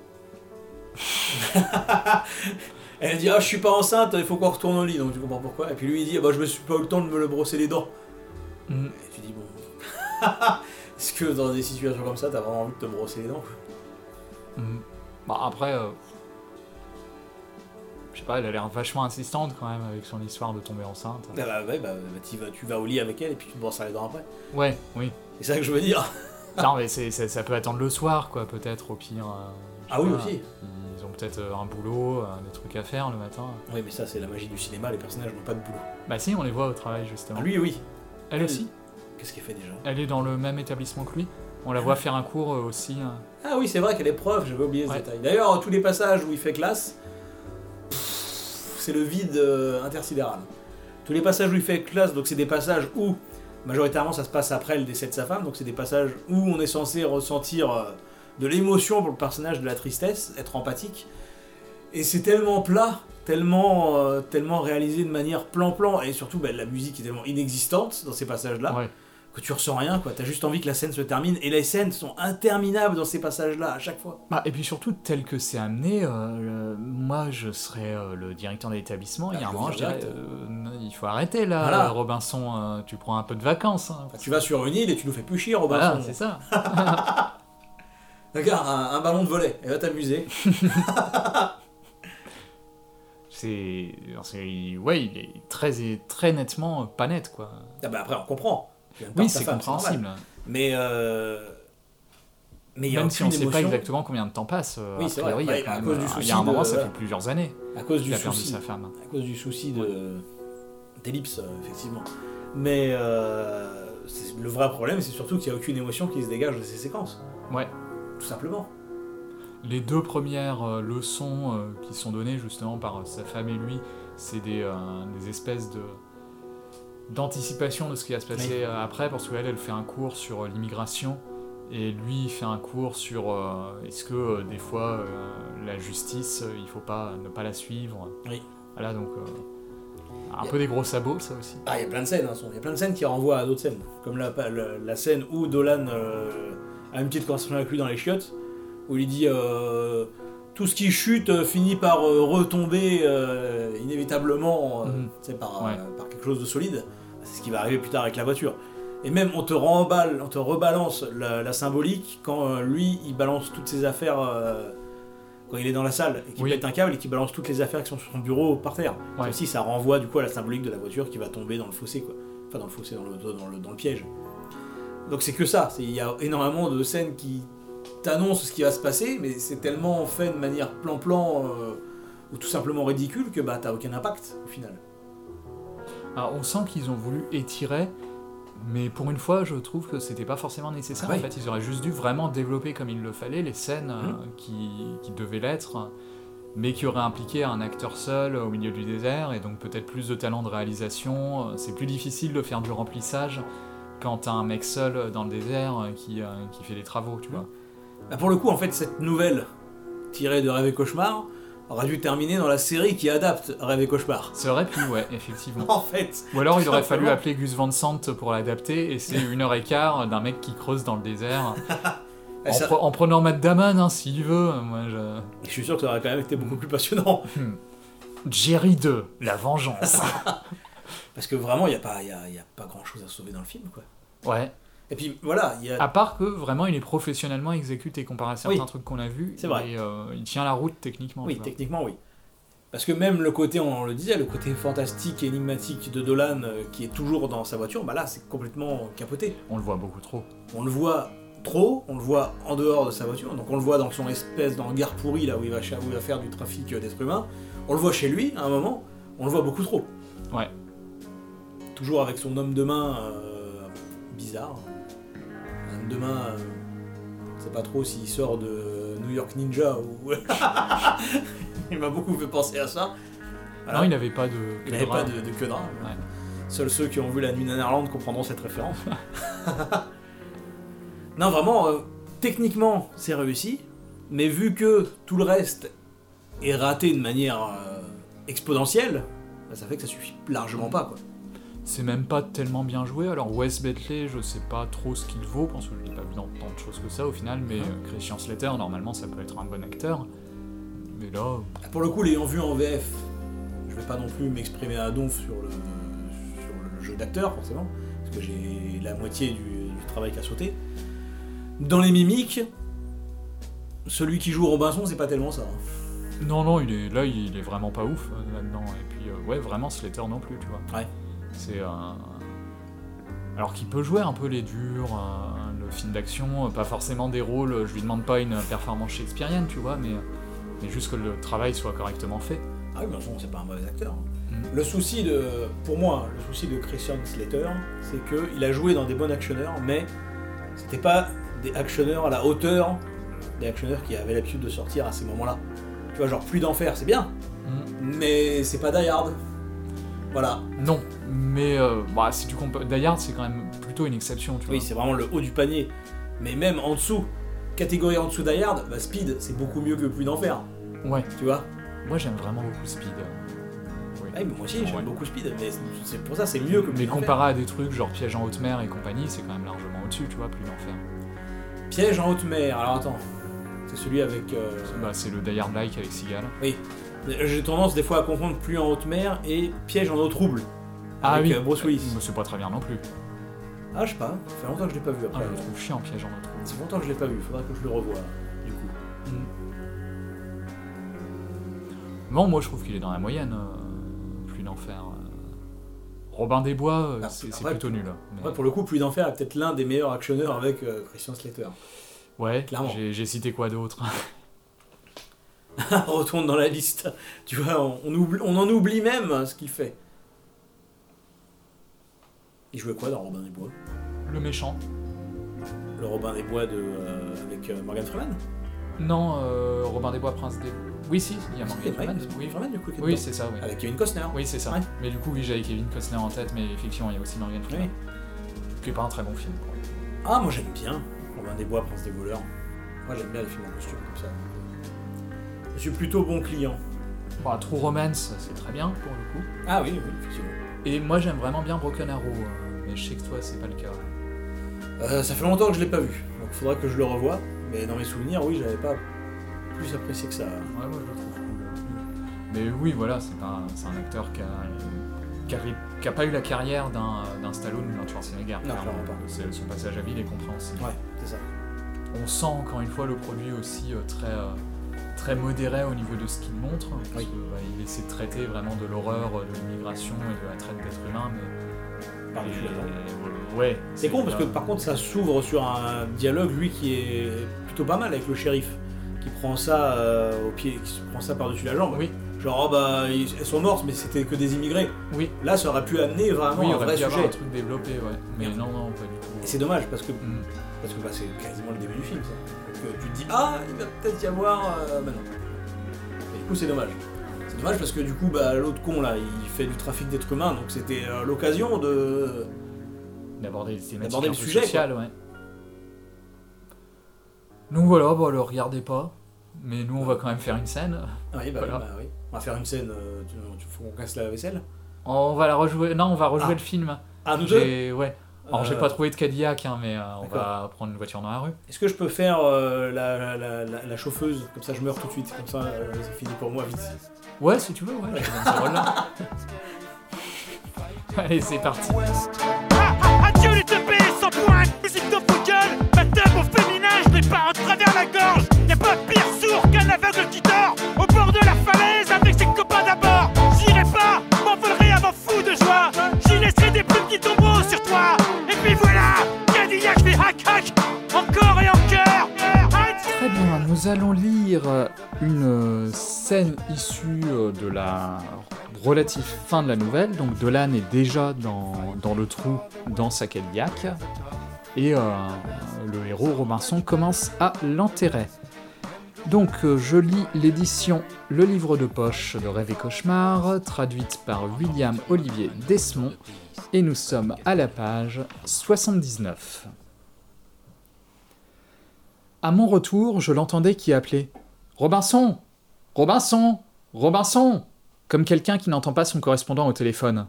Elle dit je suis pas enceinte, il faut qu'on retourne au lit, donc tu comprends pourquoi. Et puis lui il dit je me suis pas eu le temps de me le brosser les dents. Et tu dis bon. Est-ce que dans des situations comme ça t'as vraiment envie de te brosser les dents Bah après. Je sais pas, elle a l'air vachement insistante quand même avec son histoire de tomber enceinte. Ah bah tu vas au lit avec elle et puis tu te brosses les dents après. Ouais, oui. C'est ça que je veux dire. Non mais ça peut attendre le soir quoi, peut-être au pire. Ah oui aussi. Ils ont peut-être un boulot, des trucs à faire le matin. Oui mais ça c'est la magie du cinéma, les personnages n'ont pas de boulot. Bah si, on les voit au travail justement. Ah, lui oui. Elle aussi. Qu'est-ce qu'elle fait déjà? Elle est dans le même établissement que lui. On la voit faire un cours aussi. Ah oui c'est vrai qu'elle est prof, j'avais oublié ce détail. D'ailleurs tous les passages où il fait classe, c'est le vide intersidéral. Tous les passages où il fait classe, donc c'est des passages où, majoritairement ça se passe après le décès de sa femme, donc c'est des passages où on est censé ressentir de l'émotion pour le personnage, de la tristesse, être empathique. Et c'est tellement plat, tellement réalisé de manière plan-plan, et surtout la musique est tellement inexistante dans ces passages-là, que tu ressens rien, quoi. T'as juste envie que la scène se termine, et les scènes sont interminables dans ces passages-là, à chaque fois. Bah, et puis surtout, tel que c'est amené, moi je serais le directeur de l'établissement, il y a un moment je dirais, il faut arrêter là, voilà. Robinson, tu prends un peu de vacances. Hein, tu vas sur une île et tu nous fais plus chier, Robinson. Voilà, c'est ça. Regarde, un ballon de volley, et va t'amuser. Ouais, il est très nettement pas net, quoi. Ah bah après, on comprend. Oui, c'est compréhensible. Mais même si on ne sait pas exactement combien de temps passe, oui, c'est vrai. Il y a un moment, ça fait plusieurs années à cause qu'il a perdu sa femme. À cause du souci d'ellipse, effectivement. Mais le vrai problème, c'est surtout qu'il n'y a aucune émotion qui se dégage de ces séquences. Ouais. Tout simplement. Les deux premières leçons qui sont données justement par sa femme et lui, c'est des espèces d'anticipation de ce qui va se passer après, parce qu'elle, elle fait un cours sur l'immigration, et lui, il fait un cours sur est-ce que des fois, la justice, il faut ne pas la suivre. Oui. Voilà, donc un peu des gros sabots, ça aussi. Ah, il y a plein de scènes, il y a plein de scènes qui renvoient à d'autres scènes, comme la scène où Dolan a une petite conversation avec lui dans les chiottes, où il dit tout ce qui chute finit par retomber inévitablement par quelque chose de solide. C'est ce qui va arriver plus tard avec la voiture. Et même on te rebalance la symbolique quand lui il balance toutes ses affaires quand il est dans la salle et qu'il pète un câble et qu'il balance toutes les affaires qui sont sur son bureau par terre. Ça aussi, ça renvoie du coup à la symbolique de la voiture qui va tomber dans le fossé, quoi. Enfin dans le fossé, dans le piège. Donc c'est que ça. Il y a énormément de scènes qui t'annoncent ce qui va se passer, mais c'est tellement fait de manière plan-plan ou tout simplement ridicule que t'as aucun impact au final. Alors on sent qu'ils ont voulu étirer, mais pour une fois je trouve que c'était pas forcément nécessaire. En fait, ils auraient juste dû vraiment développer comme il le fallait les scènes qui devaient l'être, mais qui auraient impliqué un acteur seul au milieu du désert, et donc peut-être plus de talent de réalisation. C'est plus difficile de faire du remplissage quand t'as un mec seul dans le désert qui fait les travaux, tu vois. Pour le coup, en fait, cette nouvelle tirée de Rêve et Cauchemar aurait dû terminer dans la série qui adapte Rêve et Cauchemar. Ça aurait pu, ouais, effectivement. En fait. Ou alors il aurait fallu appeler Gus Van Sant pour l'adapter, et c'est 1h15 d'un mec qui creuse dans le désert. En prenant Matt Damon, hein, s'il veut, moi je suis sûr que ça aurait quand même été beaucoup plus passionnant. Jerry 2, la vengeance. Parce que vraiment, il n'y a pas grand-chose à sauver dans le film, quoi. Ouais. Et puis voilà, à part que vraiment il est professionnellement exécuté comparé à certains trucs qu'on a vus. C'est vrai. Et il tient la route techniquement. Oui, techniquement, oui. Parce que même le côté, on le disait, le côté fantastique et énigmatique de Dolan qui est toujours dans sa voiture, bah là c'est complètement capoté. On le voit beaucoup trop. On le voit trop, on le voit en dehors de sa voiture, donc on le voit dans son espèce d'hangar pourri là où il va faire du trafic d'êtres humains. On le voit chez lui à un moment, on le voit beaucoup trop. Ouais. Toujours avec son homme de main bizarre. Un homme de main, je sais pas trop s'il sort de New York Ninja ou. Il m'a beaucoup fait penser à ça. Voilà. Non, il n'avait pas de queue de drap. Ouais. Seuls ceux qui ont vu La Nuit en Irlande comprendront cette référence. Non, vraiment, techniquement, c'est réussi, mais vu que tout le reste est raté de manière exponentielle, bah, ça fait que ça suffit largement pas, quoi. C'est même pas tellement bien joué. Alors Wes Bentley, je sais pas trop ce qu'il vaut, parce que je l'ai pas vu dans tant de choses que ça au final, mais Christian Slater, normalement, ça peut être un bon acteur. Mais là... Pour le coup, l'ayant vu en VF, je vais pas non plus m'exprimer à donf sur le jeu d'acteur, forcément, parce que j'ai la moitié du travail qu'à sauter. Dans les mimiques, celui qui joue Robinson, c'est pas tellement ça. Non, il est vraiment pas ouf là-dedans. Et puis, ouais, vraiment Slater non plus, tu vois. Ouais. C'est alors qu'il peut jouer un peu les durs, le film d'action, pas forcément des rôles, je lui demande pas une performance shakespearienne, tu vois, mais juste que le travail soit correctement fait. Ah oui, mais bon, c'est pas un mauvais acteur. Le souci de Christian Slater, c'est qu'il a joué dans des bons actionneurs, mais c'était pas des actionneurs à la hauteur des actionneurs qui avaient l'habitude de sortir à ces moments-là. Tu vois, genre Pluie d'enfer, c'est bien, mais c'est pas Die Hard. Voilà. Non, mais si tu compares, Die Hard, c'est quand même plutôt une exception, tu vois. Oui, c'est vraiment le haut du panier. Mais même en dessous, catégorie en dessous Die Hard, Speed, c'est beaucoup mieux que Pluie d'enfer. Ouais. Tu vois. Moi, j'aime vraiment beaucoup Speed. Oui. Ouais, mais moi aussi, j'aime beaucoup Speed, mais c'est pour ça, c'est mieux que Pluie d'enfer. Mais comparé à des trucs genre Piège en haute mer et compagnie, c'est quand même largement au-dessus, tu vois, Pluie d'enfer. Piège en haute mer, alors attends. C'est celui avec... c'est le Die Hard-like avec Seagal. Oui. J'ai tendance des fois à confondre Pluie en haute mer et Piège en eau trouble. Avec Bruce Willis. C'est pas très bien non plus. Ah, je sais pas, ça fait longtemps que je l'ai pas vu après. Je le trouve chiant, Piège en eau trouble. C'est longtemps que je l'ai pas vu, faudra que je le revoie, du coup. Bon, moi je trouve qu'il est dans la moyenne, Pluie d'enfer. Robin des Bois, c'est plutôt nul. Mais... Ouais, pour le coup, Pluie d'enfer est peut-être l'un des meilleurs actionneurs avec Christian Slater. Ouais, clairement. J'ai cité quoi d'autre? Retourne dans la liste. Tu vois, on en oublie même ce qu'il fait. Il jouait quoi dans Robin des Bois? Le méchant. Le Robin des Bois avec Morgan Freeman? Non, Robin des Bois, Prince des... Oui, si, il y a Morgan Freeman. Freeman, du coup, oui, c'est ça, oui. Avec Kevin Costner. Oui, c'est ça. Ouais. Mais du coup, oui, j'avais Kevin Costner en tête, mais fiction, il y a aussi Morgan Freeman. Oui. Qui est pas un très bon film, quoi. Ah, moi j'aime bien Robin des Bois, Prince des voleurs. Moi j'aime bien les films en costume comme ça. Je suis plutôt bon client. Bah, True Romance, c'est très bien pour le coup. Ah oui, effectivement. Et moi j'aime vraiment bien Broken Arrow, mais je sais que toi c'est pas le cas. Ça fait longtemps que je l'ai pas vu, donc il faudra que je le revoie. Mais dans mes souvenirs, oui, j'avais pas plus apprécié que ça. Ouais, moi je le trouve cool. Mais oui, voilà, c'est un acteur qui a pas eu la carrière d'un Stallone ou d'un Schwarzenegger. Non, clairement pas. Son passage à vide est compréhensible. Ouais, c'est ça. On sent encore une fois le produit aussi très modéré au niveau de ce qu'il montre, parce qu'il essaie de traiter vraiment de l'horreur, de l'immigration et de la traite d'êtres humains, mais... Par les ouais. C'est con parce que par contre ça s'ouvre sur un dialogue, lui, qui est plutôt pas mal avec le shérif, qui prend ça au pied, qui prend ça par-dessus la jambe. Oui. Genre, elles sont mortes, mais c'était que des immigrés. Oui. Là, ça aurait pu amener vraiment un vrai sujet. Avoir un truc développé, ouais. Mais non, pas du tout. Et c'est dommage parce que c'est quasiment le début du film, ça. Donc tu te dis, il va peut-être y avoir... non. Et du coup, c'est dommage. C'est dommage parce que du coup, l'autre con, là, il fait du trafic d'êtres humains, donc c'était l'occasion d'aborder le sujet social, ouais. Donc voilà, le regardez pas, mais nous on va quand même faire une scène. Oui, voilà. Oui. On va faire une scène, faut qu'on casse la vaisselle. On va la rejouer, non, on va rejouer le film. Ah, nous deux? Ouais. Alors j'ai pas trouvé de Cadillac, mais on va prendre une voiture dans la rue. Est-ce que je peux faire la chauffeuse, comme ça je meurs tout de suite, comme ça c'est fini pour moi vite. Ouais, si tu veux, ouais, je donne ce rôle-là. Allez, c'est parti. Adieu les teubés sans pointe, musique de vos gueules, ma teub au féminin, je l'ai pas en travers la gorge. Y'a pas pire sourd qu'un aveugle qui dort au bord de la falaise avec ses copains d'abord. J'irai pas, m'envolerai à m'en fou de joie. J'y laisserai des plumes qui tomberont sur toi. Et puis voilà, Cadillac, je fais hack hack, encore et encore. Très bien, nous allons lire une scène issue de la relative fin de la nouvelle. Donc Dolan est déjà dans le trou dans sa Cadillac et le héros Robinson commence à l'enterrer. Donc je lis l'édition Le Livre de Poche de Rêve et Cauchemar, traduite par William Olivier Desmond, et nous sommes à la page 79. À mon retour, je l'entendais qui appelait « Robinson ! Robinson ! Robinson !» comme quelqu'un qui n'entend pas son correspondant au téléphone.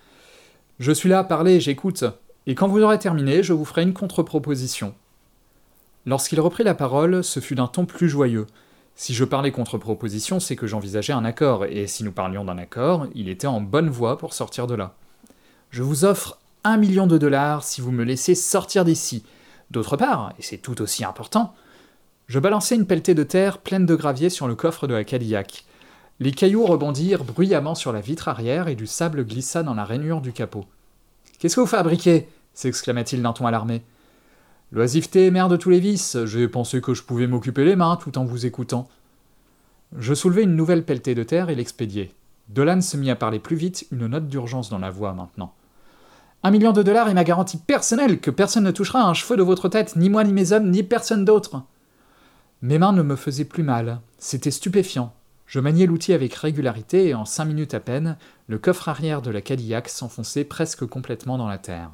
« Je suis là, parlez, j'écoute, et quand vous aurez terminé, je vous ferai une contre-proposition. » Lorsqu'il reprit la parole, ce fut d'un ton plus joyeux. Si je parlais contre-proposition, c'est que j'envisageais un accord, et si nous parlions d'un accord, il était en bonne voie pour sortir de là. « Je vous offre $1 million si vous me laissez sortir d'ici. D'autre part, et c'est tout aussi important, je balançai une pelletée de terre pleine de gravier sur le coffre de la Cadillac. Les cailloux rebondirent bruyamment sur la vitre arrière et du sable glissa dans la rainure du capot. « Qu'est-ce que vous fabriquez » s'exclama-t-il d'un ton alarmé. « L'oisiveté est mère de tous les vices, j'ai pensé que je pouvais m'occuper les mains tout en vous écoutant. » Je soulevai une nouvelle pelletée de terre et l'expédiai. Dolan se mit à parler plus vite, une note d'urgence dans la voix maintenant. $1 million est ma garantie personnelle que personne ne touchera un cheveu de votre tête, ni moi ni mes hommes, ni personne d'autre. Mes mains ne me faisaient plus mal, c'était stupéfiant. Je maniais l'outil avec régularité et en 5 minutes à peine, le coffre arrière de la Cadillac s'enfonçait presque complètement dans la terre.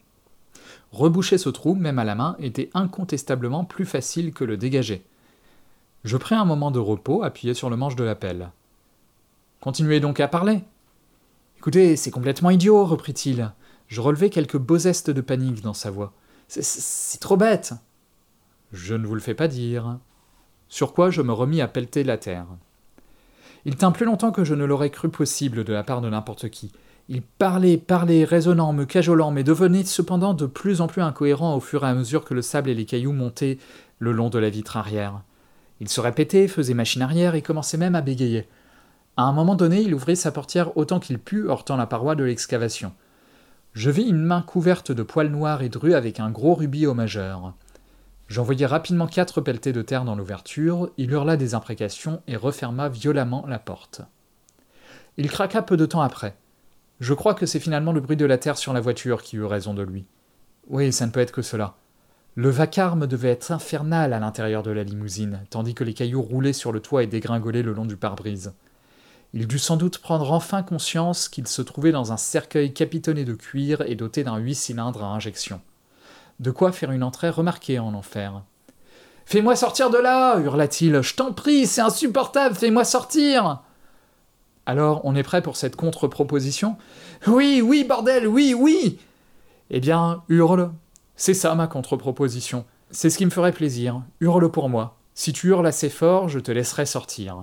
Reboucher ce trou, même à la main, était incontestablement plus facile que le dégager. Je pris un moment de repos, appuyé sur le manche de la pelle. « Continuez donc à parler. »« Écoutez, c'est complètement idiot, reprit-il. » Je relevai quelques beaux zestes de panique dans sa voix. « C'est trop bête !»« Je ne vous le fais pas dire. » Sur quoi je me remis à pelleter la terre. Il tint plus longtemps que je ne l'aurais cru possible de la part de n'importe qui. Il parlait, raisonnant, me cajolant, mais devenait cependant de plus en plus incohérent au fur et à mesure que le sable et les cailloux montaient le long de la vitre arrière. Il se répétait, faisait machine arrière et commençait même à bégayer. À un moment donné, il ouvrit sa portière autant qu'il put, heurtant la paroi de l'excavation. Je vis une main couverte de poils noirs et drus avec un gros rubis au majeur. J'envoyai rapidement 4 pelletées de terre dans l'ouverture, il hurla des imprécations et referma violemment la porte. Il craqua peu de temps après. Je crois que c'est finalement le bruit de la terre sur la voiture qui eut raison de lui. Oui, ça ne peut être que cela. Le vacarme devait être infernal à l'intérieur de la limousine, tandis que les cailloux roulaient sur le toit et dégringolaient le long du pare-brise. Il dut sans doute prendre enfin conscience qu'il se trouvait dans un cercueil capitonné de cuir et doté d'un 8 cylindres à injection. De quoi faire une entrée remarquée en enfer. « Fais-moi sortir de là !» hurla-t-il. « Je t'en prie, c'est insupportable, fais-moi sortir !» Alors, on est prêt pour cette contre-proposition ? « Oui, bordel, oui !» Eh bien, hurle. C'est ça ma contre-proposition. C'est ce qui me ferait plaisir. Hurle pour moi. Si tu hurles assez fort, je te laisserai sortir.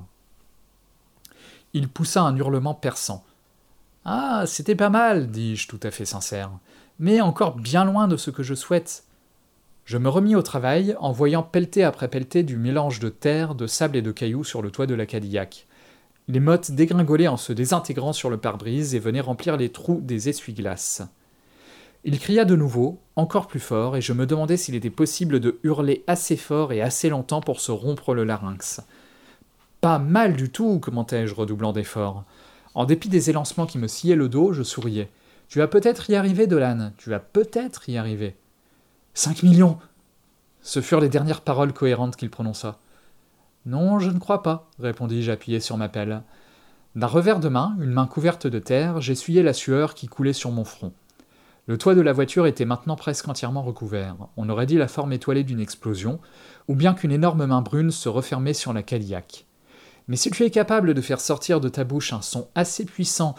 Il poussa un hurlement perçant. « Ah, c'était pas mal, dis-je tout à fait sincère. Mais encore bien loin de ce que je souhaite. » Je me remis au travail en voyant pelleter après pelleter du mélange de terre, de sable et de cailloux sur le toit de la Cadillac. Les mottes dégringolaient en se désintégrant sur le pare-brise et venaient remplir les trous des essuie-glaces. Il cria de nouveau, encore plus fort, et je me demandais s'il était possible de hurler assez fort et assez longtemps pour se rompre le larynx. « Pas mal du tout, commentai-je, redoublant d'efforts. En dépit des élancements qui me sciaient le dos, je souriais. « Tu vas peut-être y arriver, Dolan, tu vas peut-être y arriver. »« 5 millions !» Ce furent les dernières paroles cohérentes qu'il prononça. « Non, je ne crois pas, » répondis-je appuyé sur ma pelle. D'un revers de main, une main couverte de terre, j'essuyai la sueur qui coulait sur mon front. Le toit de la voiture était maintenant presque entièrement recouvert. On aurait dit la forme étoilée d'une explosion, ou bien qu'une énorme main brune se refermait sur la Cadillac. Mais si tu es capable de faire sortir de ta bouche un son assez puissant,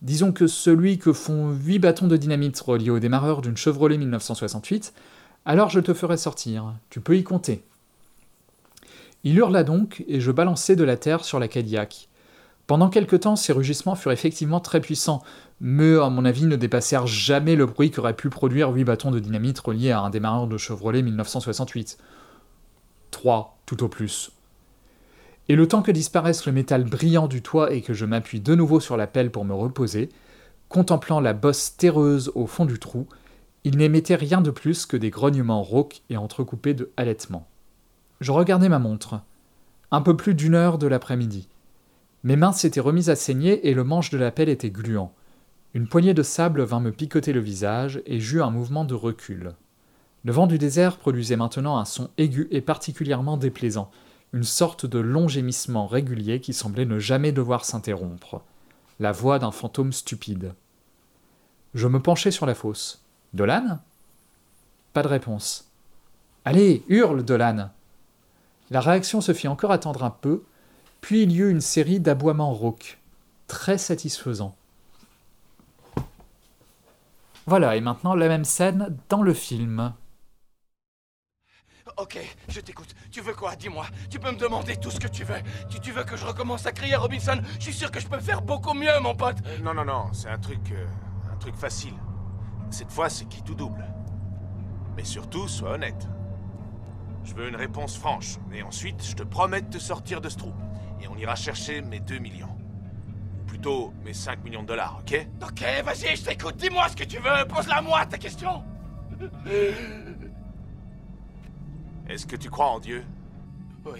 Disons que celui que font 8 bâtons de dynamite reliés au démarreur d'une Chevrolet 1968, alors je te ferai sortir, tu peux y compter. Il hurla donc, et je balançai de la terre sur la Cadillac. Pendant quelque temps, ces rugissements furent effectivement très puissants, mais à mon avis ne dépassèrent jamais le bruit qu'aurait pu produire 8 bâtons de dynamite reliés à un démarreur de Chevrolet 1968. 3, tout au plus. Et le temps que disparaisse le métal brillant du toit et que je m'appuie de nouveau sur la pelle pour me reposer, contemplant la bosse terreuse au fond du trou, il n'émettait rien de plus que des grognements rauques et entrecoupés de halètements. Je regardai ma montre. Un peu plus d'1 heure de l'après-midi. Mes mains s'étaient remises à saigner et le manche de la pelle était gluant. Une poignée de sable vint me picoter le visage et j'eus un mouvement de recul. Le vent du désert produisait maintenant un son aigu et particulièrement déplaisant, une sorte de long gémissement régulier qui semblait ne jamais devoir s'interrompre. La voix d'un fantôme stupide. Je me penchai sur la fosse. « Dolan » ? Pas de réponse. « Allez, hurle, Dolan !» La réaction se fit encore attendre un peu, puis il y eut une série d'aboiements rauques, très satisfaisants. Voilà, et maintenant la même scène dans le film. Ok, je t'écoute. Tu veux quoi? Dis-moi. Tu peux me demander tout ce que tu veux. Tu veux que je recommence à crier Robinson? Je suis sûr que je peux faire beaucoup mieux, mon pote. Non, c'est un truc facile. Cette fois, c'est qui tout double. Mais surtout, sois honnête. Je veux une réponse franche, et ensuite, je te promets de te sortir de ce trou. Et on ira chercher mes 2 millions. Ou plutôt, mes 5 millions de dollars, ok? Ok, vas-y, je t'écoute. Dis-moi ce que tu veux. Pose-la moi, ta question. Est-ce que tu crois en Dieu? Oui,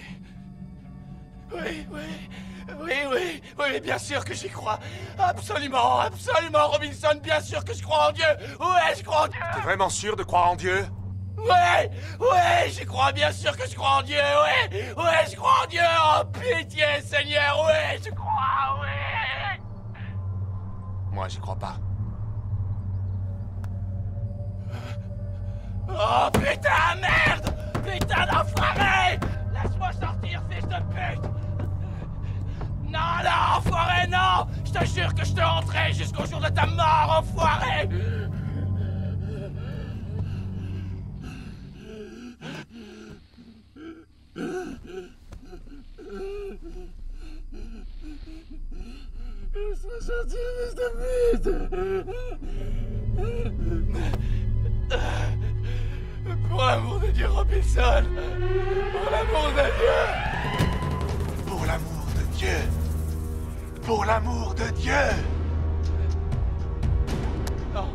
bien sûr que j'y crois. Absolument, Robinson, bien sûr que je crois en Dieu. Ouais, je crois en Dieu. T'es vraiment sûr de croire en Dieu? Ouais, j'y crois, bien sûr que je crois en Dieu, ouais, je crois en Dieu, oh pitié, Seigneur, ouais, je crois, ouais. Moi, j'y crois pas. Oh putain, merde! Putain d'enfoiré! Laisse-moi sortir, fils de pute! Non, enfoiré, non! Je te jure que je te rentrerai jusqu'au jour de ta mort, enfoiré! Laisse-moi sortir, fils de pute! Pour l'amour de Dieu, Robinson! Pour l'amour de Dieu! Pour l'amour de Dieu! Pour l'amour de Dieu! Non.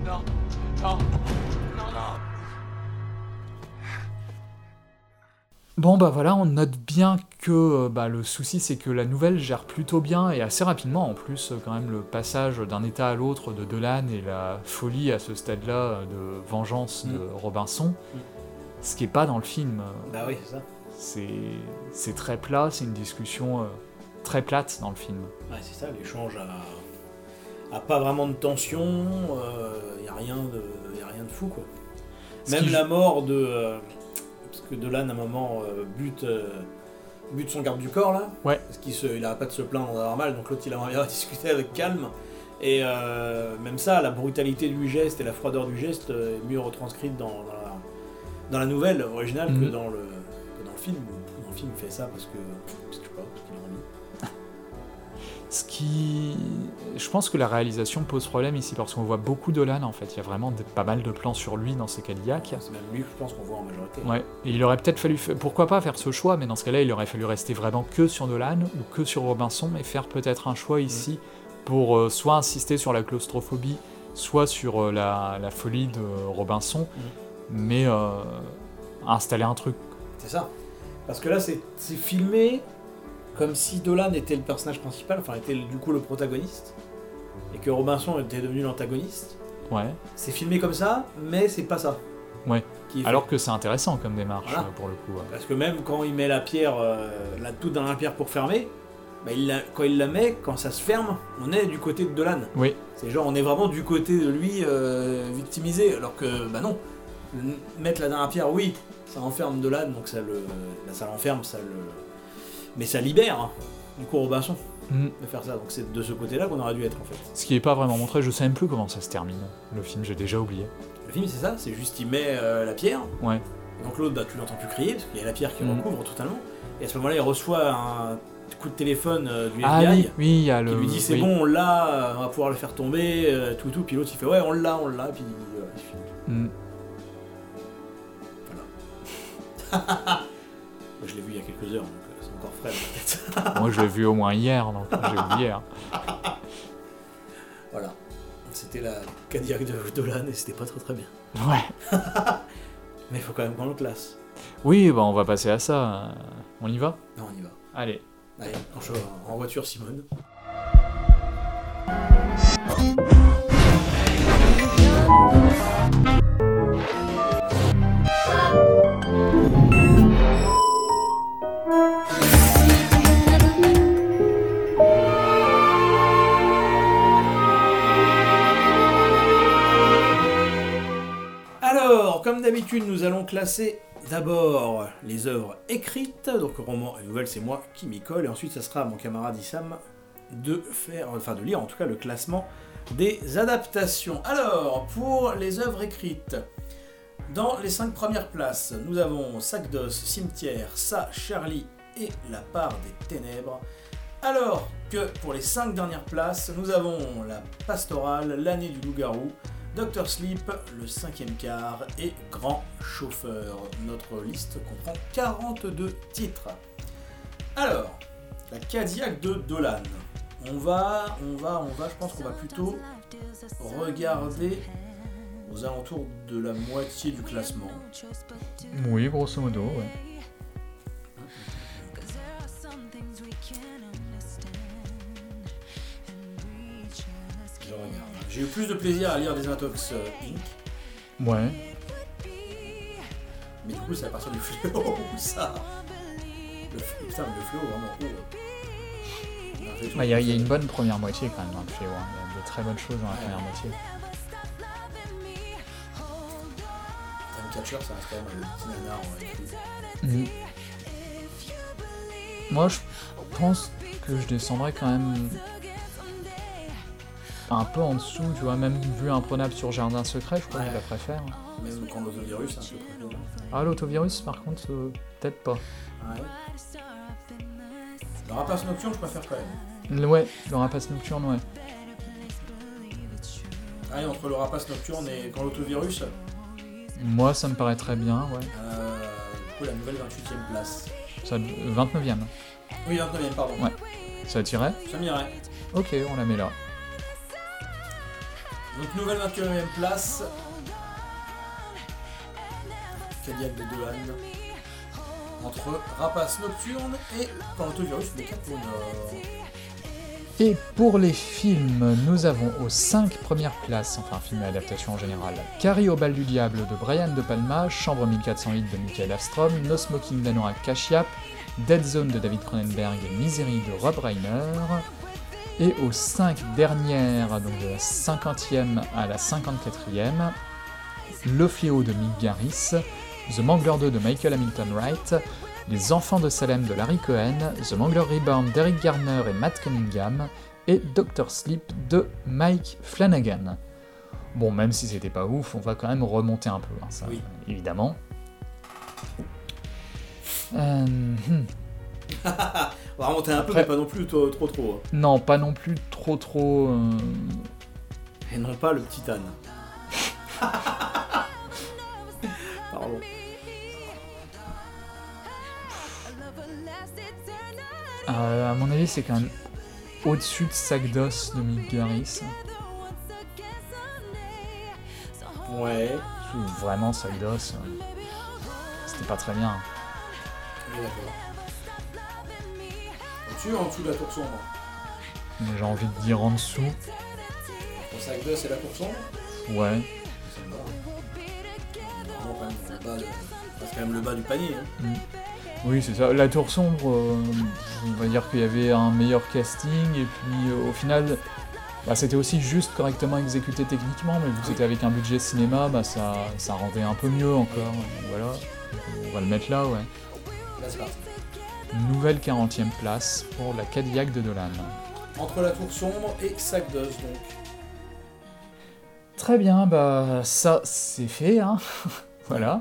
Bon bah voilà, on note bien que le souci c'est que la nouvelle gère plutôt bien et assez rapidement en plus quand même le passage d'un état à l'autre de Dolan et la folie à ce stade-là de vengeance de Robinson, ce qui est pas dans le film. Bah oui, c'est ça. C'est très plat, c'est une discussion très plate dans le film. Ouais, c'est ça, l'échange a pas vraiment de tension, y a rien de fou quoi. Même la mort de... parce que Dolan à un moment bute son garde du corps là, ouais. Parce qu'il arrête pas de se plaindre d'avoir mal, donc l'autre il aimerait bien discuter avec calme, et même ça, la brutalité du geste et la froideur du geste est mieux retranscrite dans la nouvelle originale que dans le film. Dans le film il fait ça parce que je sais pas, parce qu'il a envie. Je pense que la réalisation pose problème ici, parce qu'on voit beaucoup Dolan en fait, il y a vraiment pas mal de plans sur lui dans ces Cadillacs. C'est même lui que je pense qu'on voit en majorité. Ouais, et il aurait peut-être fallu, pourquoi pas faire ce choix, mais dans ce cas-là il aurait fallu rester vraiment que sur Dolan ou que sur Robinson, et faire peut-être un choix ici pour soit insister sur la claustrophobie, soit sur la folie de Robinson, mais installer un truc. C'est ça, parce que là c'est filmé comme si Dolan était le personnage principal, enfin était du coup le protagoniste, et que Robinson était devenu l'antagoniste. Ouais. C'est filmé comme ça, mais c'est pas ça. Ouais. Alors que c'est intéressant comme démarche, voilà. Pour le coup. Ouais. Parce que même quand il met la pierre, la toute dernière pierre pour fermer, quand il la met, quand ça se ferme, on est du côté de Dolan. Oui. C'est genre on est vraiment du côté de lui victimisé, alors que non. Mettre la dernière pierre, oui, ça enferme Dolan, donc ça l'enferme, mais ça libère. du coup Robinson de faire ça. Donc c'est de ce côté-là qu'on aurait dû être en fait. Ce qui est pas vraiment montré, je sais même plus comment ça se termine. Le film, j'ai déjà oublié. Le film c'est ça, c'est juste il met la pierre. Ouais. Et donc l'autre, tu l'entends plus crier parce qu'il y a la pierre qui recouvre totalement. Et à ce moment-là, il reçoit un coup de téléphone du FBI il y a qui lui dit c'est bon, on l'a, on va pouvoir le faire tomber, tout. Puis l'autre il fait ouais, on l'a, et puis il finit. Voilà. Je l'ai vu il y a quelques heures, donc c'est encore frais dans ma tête. Moi je l'ai vu au moins hier, donc j'ai oublié. Hein. Voilà. C'était la Cadillac de Dolan et c'était pas très bien. Ouais. Mais il faut quand même qu'on le classe. Oui, bah on va passer à ça. On y va ? Non, on y va. Allez, en voiture, Simone. Alors, comme d'habitude, nous allons classer d'abord les œuvres écrites, donc roman et nouvelle, c'est moi qui m'y colle, et ensuite ça sera à mon camarade Issam de lire en tout cas le classement des adaptations. Alors, pour les œuvres écrites, dans les 5 premières places, nous avons Sac d'os, Cimetière, Ça, Charlie et La part des ténèbres. Alors que pour les 5 dernières places, nous avons La Pastorale, L'année du loup-garou, Dr. Sleep, Le 5e quart et Grand Chauffeur. Notre liste comprend 42 titres. Alors, la Cadillac de Dolan. On va, je pense qu'on va plutôt regarder aux alentours de la moitié du classement. Oui, grosso modo, ouais. Je regarde. J'ai eu plus de plaisir à lire Desintox Inc. Ouais. Mais du coup, c'est à partir du fléau ou ça. Le fléau, vraiment. Il y a une bonne première moitié quand même dans le fléau. Hein. Il y a de très bonnes choses dans la première moitié. Catcher, ça reste quand même un petit nanar. Moi, je pense que je descendrais quand même un peu en dessous, tu vois, même vu Imprenable sur Jardin Secret, je crois que je la préfère. Même quand l'autovirus, c'est un peu préféré. Ah, l'autovirus, par contre, peut-être pas. Ouais. Le Rapace Nocturne, je préfère quand même. Ouais, le Rapace Nocturne, ouais. Allez, entre le Rapace Nocturne et quand l'autovirus. Moi, ça me paraît très bien, ouais. Du coup, la nouvelle 28e place. Ça, 29e. Oui, 29e, pardon. Ouais. Ça t'irait ? Ça m'irait. Ok, on la met là. Donc, nouvelle 29e place. Cadillac de Dolan. Entre Rapace Nocturne et quand l'autovirus, le Cap au Nord. Et pour les films, nous avons aux 5 premières places, enfin film et adaptation en général, Carrie au bal du diable de Brian De Palma, Chambre 1408 de Michael Astrom, No Smoking d'Anurag Kashyap, Dead Zone de David Cronenberg et Misery de Rob Reiner. Et aux 5 dernières, donc de la 50e à la 54e, Le Fléau de Mick Garris, The Mangler 2 de Michael Hamilton Wright, Les Enfants de Salem de Larry Cohen, The Mangler Reborn d'Eric Garner et Matt Cunningham, et Dr. Sleep de Mike Flanagan. Bon, même si c'était pas ouf, on va quand même remonter un peu, hein, ça, oui. Évidemment. On va remonter un peu, mais pas non plus trop. Hein. Non, pas non plus trop. Et non pas le petit âne. Pardon. À mon avis, c'est quand même au-dessus de Sac d'os de Mick Garris. Ouais. Vraiment, Sac d'os, c'était pas très bien. Oui, d'accord. Au-dessus ou en dessous de la tour sombre ? J'ai envie de dire en dessous. Pour Sac d'os et la tour sombre ? Ouais. Ça me va. Vraiment quand même le bas c'est quand même le bas du panier. Hein. Oui, c'est ça. La Tour Sombre, on va dire qu'il y avait un meilleur casting, et puis au final, c'était aussi juste correctement exécuté techniquement, mais vu que c'était avec un budget cinéma, ça rendait un peu mieux encore. Voilà, on va le mettre là, ouais. Là, c'est parti. nouvelle 40e place pour la Cadillac de Dolan. Entre la Tour Sombre et Sac d'Os, donc. Très bien, bah ça c'est fait, hein. Voilà.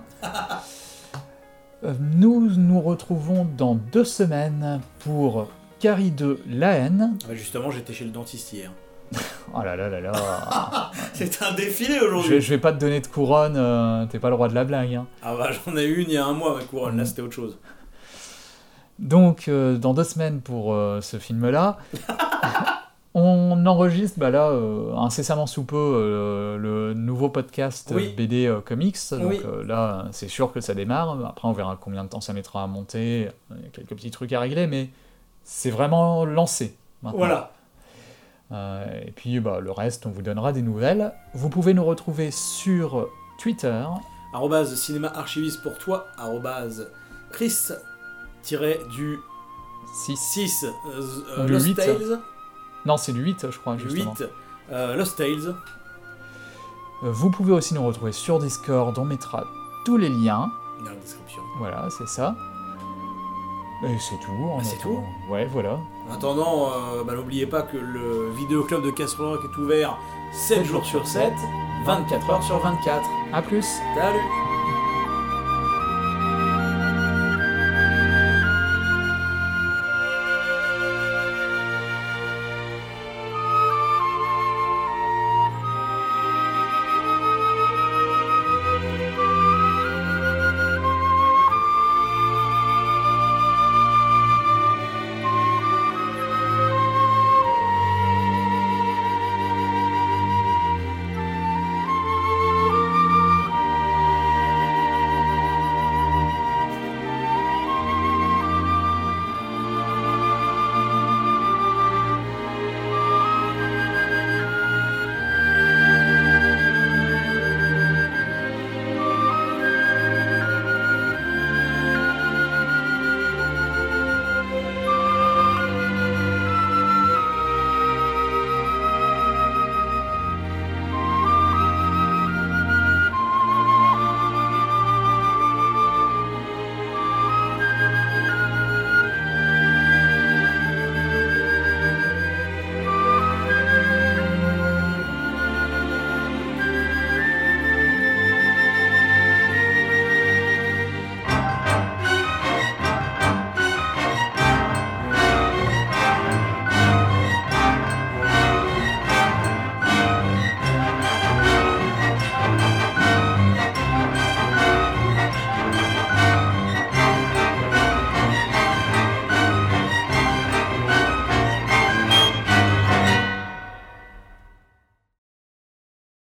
Nous nous retrouvons dans 2 semaines pour Carrie 2, La haine. Bah justement, j'étais chez le dentiste hier. Oh là là là là. C'est un défilé aujourd'hui. Je vais pas te donner de couronne, t'es pas le roi de la blague. Hein. Ah bah j'en ai eu une il y a un mois, ma couronne, là c'était autre chose. Donc, dans 2 semaines pour ce film-là, on enregistre incessamment sous peu le nouveau podcast BD Comics. Donc là, c'est sûr que ça démarre. Après, on verra combien de temps ça mettra à monter. Il y a quelques petits trucs à régler, mais c'est vraiment lancé maintenant. Voilà. Et puis, le reste, on vous donnera des nouvelles. Vous pouvez nous retrouver sur Twitter. @cinéma archiviste pour toi. @Chris du 6 Lost 8. Tales. Non, c'est du 8, je crois, justement. 8 Lost Tales. Vous pouvez aussi nous retrouver sur Discord, on mettra tous les liens. Dans la description. Voilà, c'est ça. Et c'est tout. C'est tout. Ouais, voilà. En attendant, n'oubliez pas que le vidéoclub de Castle Rock est ouvert 7 jours sur 7, 24 heures sur 24. A plus. Salut.